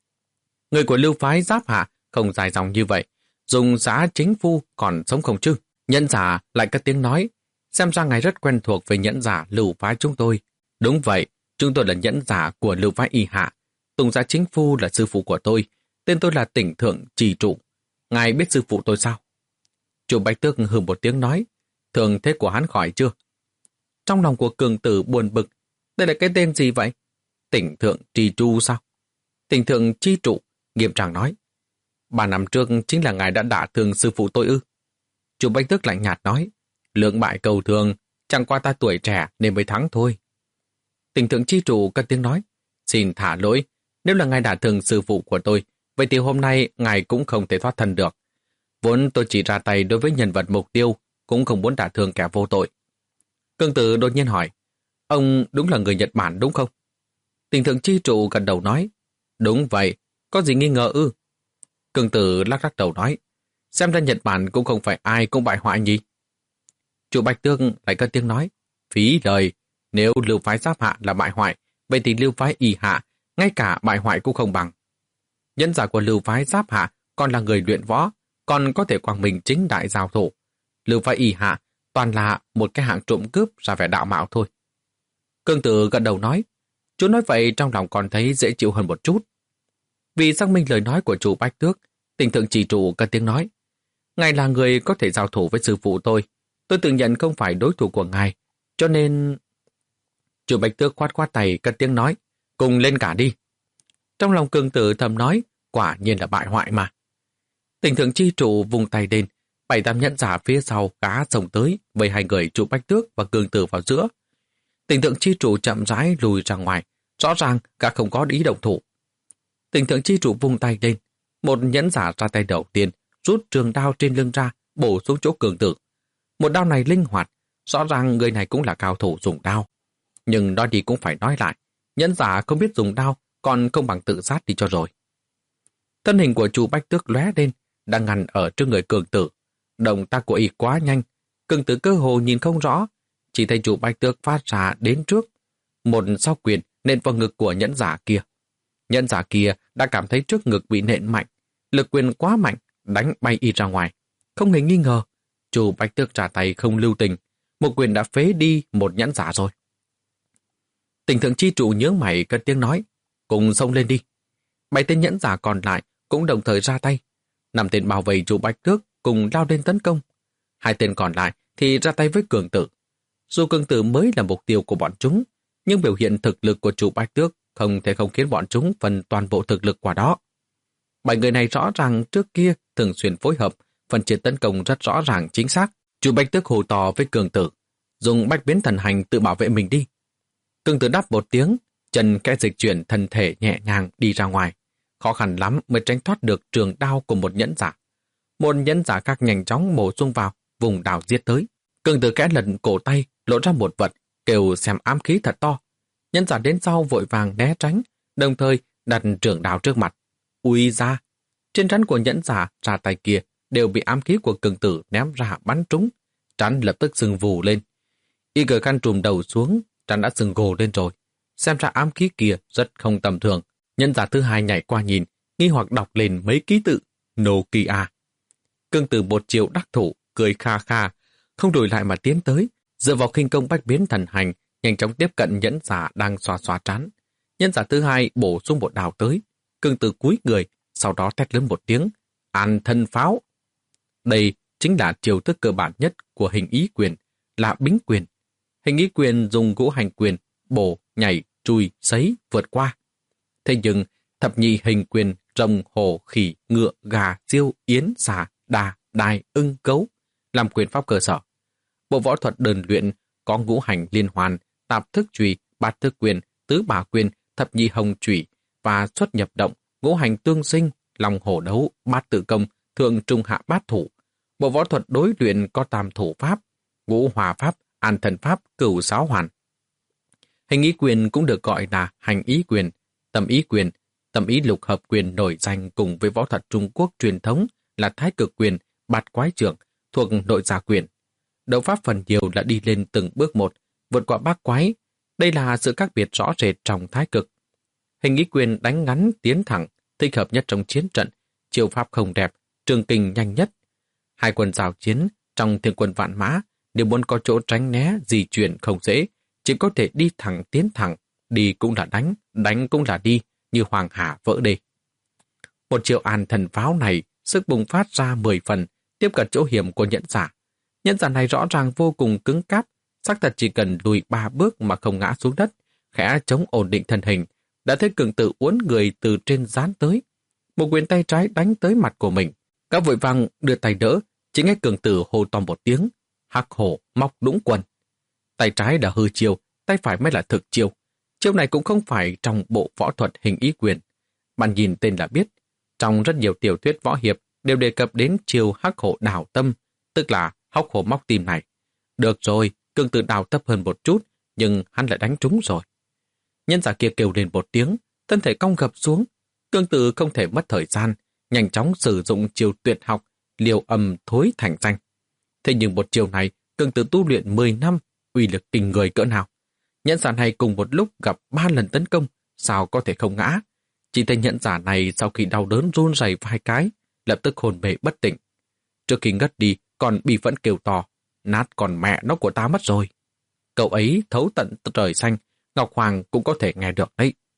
Người của lưu phái Giáp Hạ không dài dòng như vậy, dùng xã chính phu còn sống không chứ? Nhẫn giả lại cất tiếng nói, xem ra ngài rất quen thuộc với nhẫn giả lưu phái chúng tôi. Đúng vậy, chúng tôi là nhẫn giả của lưu phái Y Hạ. Tùng giả chính phu là sư phụ của tôi, tên tôi là Tỉnh Thượng Trì Trụ. Ngài biết sư phụ tôi sao? Chu Bạch Tước hừ một tiếng nói, thường thế của hắn khỏi chưa? Trong lòng của Cường Tử buồn bực, đây là cái tên gì vậy? Tỉnh Thượng Trì Trụ sao? Tỉnh Thượng Chi Trụ, nghiêm trang nói, ba năm trước chính là ngài đã đả thương sư phụ tôi ư? Chu Bạch Tước lạnh nhạt nói, lượng bại cầu thường, chẳng qua ta tuổi trẻ nên mới thắng thôi. Tỉnh Thượng Chi Trụ cất tiếng nói, xin thả lỗi, nếu là ngài đả thương sư phụ của tôi, vậy thì hôm nay ngài cũng không thể thoát thân được. Vốn tôi chỉ ra tay đối với nhân vật mục tiêu, cũng không muốn đả thương kẻ vô tội. Cương Tử đột nhiên hỏi, ông đúng là người Nhật Bản đúng không? Tỉnh Thượng Chi Trụ gật đầu nói, đúng vậy, có gì nghi ngờ ư? Cương Tử lắc lắc đầu nói, xem ra Nhật Bản cũng không phải ai cũng bại hoại nhỉ? Chu Bạch Tước lại cất tiếng nói, phí lời, nếu lưu phái Giáp Hạ là bại hoại, vậy thì lưu phái Y Hạ, ngay cả bại hoại cũng không bằng. Nhẫn giả của lưu phái Giáp Hạ còn là người luyện võ, còn có thể quang minh chính đại giao thủ. Lưu phái Y Hạ toàn là một cái hạng trộm cướp ra vẻ đạo mạo thôi. Cương Tử gật đầu nói, chú nói vậy trong lòng còn thấy dễ chịu hơn một chút. Vì xác minh lời nói của Chu Bạch Tước, Tỉnh Thượng Chỉ Trụ cất tiếng nói, ngài là người có thể giao thủ với sư phụ tôi, tôi tự nhận không phải đối thủ của ngài, cho nên... Chu Bạch Tước khoát khoát tay cất tiếng nói, cùng lên cả đi. Trong lòng Cương Tử thầm nói, quả nhiên là bại hoại mà. Tỉnh Thượng Chi Trụ vùng tay lên, bảy tam nhẫn giả phía sau cá sông tới với hai người Chu Bạch Tước và Cương Tử vào giữa. Tỉnh Thượng Chi Trụ chậm rãi lùi ra ngoài, rõ ràng cả không có ý động thủ. Tỉnh Thượng Chi Trụ vùng tay lên, một nhẫn giả ra tay đầu tiên, rút trường đao trên lưng ra, bổ xuống chỗ Cương Tử. Một đao này linh hoạt, rõ ràng người này cũng là cao thủ dùng đao. Nhưng nói đi cũng phải nói lại, nhẫn giả không biết dùng đao, còn không bằng tự sát đi cho rồi. Thân hình của Chu Bạch Tước lóe lên, đang ngăn ở trước người Cương Tử. Động tác của y quá nhanh, Cương Tử cơ hồ nhìn không rõ, chỉ thấy Chu Bạch Tước phát ra đến trước. Một sau quyền nện vào ngực của nhẫn giả kia. Nhẫn giả kia đã cảm thấy trước ngực bị nện mạnh, lực quyền quá mạnh, đánh bay y ra ngoài. Không hề nghi ngờ, Chu Bạch Tước ra tay không lưu tình, một quyền đã phế đi một nhẫn giả rồi. Tỉnh Thượng Chi Trụ nhướng mày cất tiếng nói, cùng xông lên đi. Bảy tên nhẫn giả còn lại cũng đồng thời ra tay. Năm tên bảo vệ Chu Bạch Tước cùng lao lên tấn công. Hai tên còn lại thì ra tay với Cường Tử. Dù Cường Tử mới là mục tiêu của bọn chúng, nhưng biểu hiện thực lực của Chu Bạch Tước không thể không khiến bọn chúng phần toàn bộ thực lực qua đó. Bảy người này rõ ràng trước kia thường xuyên phối hợp, phần chiến tấn công rất rõ ràng chính xác. Chu Bạch Tước hô to với Cường Tử, dùng bách biến thần hành tự bảo vệ mình đi. Cường Tử đáp một tiếng, chân kẽ dịch chuyển thân thể nhẹ nhàng đi ra ngoài. Khó khăn lắm mới tránh thoát được trường đao của một nhẫn giả. Một nhẫn giả khác nhanh chóng bổ sung vào, vùng đao giết tới. Cường Tử kẽ lần cổ tay, lộ ra một vật, kêu xem ám khí thật to. Nhẫn giả đến sau vội vàng né tránh, đồng thời đặt trường đao trước mặt. Ui ra! Trên trán của nhẫn giả ra tay kia, đều bị ám khí của cường tử ném ra bắn trúng. Trán lập tức sưng vù lên. Y cởi khăn trùm đầu xuống, trán đã sưng gồ lên rồi. Xem ra ám khí kia rất không tầm thường. Nhân giả thứ hai nhảy qua nhìn, nghi hoặc đọc lên mấy ký tự Nokia. Cương tử một chiều đắc thủ, cười kha kha, không đổi lại mà tiến tới, dựa vào khinh công bách biến thần hành, nhanh chóng tiếp cận nhẫn giả đang xoa xoa trán. Nhân giả thứ hai bổ sung một đào tới, cương tử cúi người, sau đó thét lớn một tiếng, an thân pháo. Đây chính là chiêu thức cơ bản nhất của hình ý quyền, là bính quyền. Hình ý quyền dùng ngũ hành quyền, bổ, nhảy, chui, sấy, vượt qua. Thế nhưng, thập nhị hình quyền, rồng, hổ, khỉ, ngựa, gà, diêu, yến, xà, đà, đài, ưng, gấu, làm quyền pháp cơ sở. Bộ võ thuật đơn luyện có ngũ hành liên hoàn, tạp thức chùy, bát thức quyền, tứ bả quyền, thập nhị hồng chùy và xuất nhập động, ngũ hành tương sinh, lòng hổ đấu, bát tự công, thượng trung hạ bát thủ. Bộ võ thuật đối luyện có tam thủ pháp, ngũ hòa pháp, an thần pháp, cửu sáu hoàn. Hình ý quyền cũng được gọi là hành ý quyền, tâm ý quyền, tâm ý lục hợp quyền nổi danh cùng với võ thuật Trung Quốc truyền thống là thái cực quyền, bát quái trưởng, thuộc nội gia quyền. Đấu pháp phần nhiều là đi lên từng bước một, vượt qua bát quái. Đây là sự khác biệt rõ rệt trong thái cực. Hình ý quyền đánh ngắn tiến thẳng, thích hợp nhất trong chiến trận, chiêu pháp không đẹp, trường kình nhanh nhất. Hai quân giao chiến trong thiên quân vạn mã, nếu muốn có chỗ tránh né, di chuyển không dễ, chỉ có thể đi thẳng tiến thẳng, đi cũng là đánh, đánh cũng là đi, như hoàng hà vỡ đê. Một chiêu an thần pháo này, sức bùng phát ra mười phần, tiếp cận chỗ hiểm của nhẫn giả. Nhẫn giả này rõ ràng vô cùng cứng cáp, xác thật chỉ cần lùi ba bước mà không ngã xuống đất, khẽ chống ổn định thân hình, đã thấy cường tử uốn người từ trên dán tới. Một quyền tay trái đánh tới mặt của mình. Các vội vàng đưa tay đỡ, chỉ nghe cường tử hô to một tiếng, hắc hổ móc đũng quần. Tay trái đã hư chiêu, tay phải mới là thực chiêu. Chiêu này cũng không phải trong bộ võ thuật hình ý quyền. Bạn nhìn tên là biết, trong rất nhiều tiểu thuyết võ hiệp đều đề cập đến chiêu hắc hổ đào tâm, tức là hắc hổ móc tim này. Được rồi, cường tử đào thấp hơn một chút, nhưng hắn lại đánh trúng rồi. Nhân giả kia kêu lên một tiếng, thân thể cong gập xuống. Cường tử không thể mất thời gian, nhanh chóng sử dụng chiêu tuyệt học, liều âm thối thành danh. Thế nhưng một chiêu này, cường tử tu luyện mười năm, uy lực kinh người cỡ nào. Nhẫn giả này cùng một lúc gặp ba lần tấn công, sao có thể không ngã. Chỉ thấy nhẫn giả này sau khi đau đớn run rẩy vài cái, lập tức hồn mê bất tỉnh. Trước khi ngất đi, còn bị phẫn kêu to, nát còn mẹ nó của ta mất rồi. Cậu ấy thấu tận trời xanh, Ngọc Hoàng cũng có thể nghe được đấy.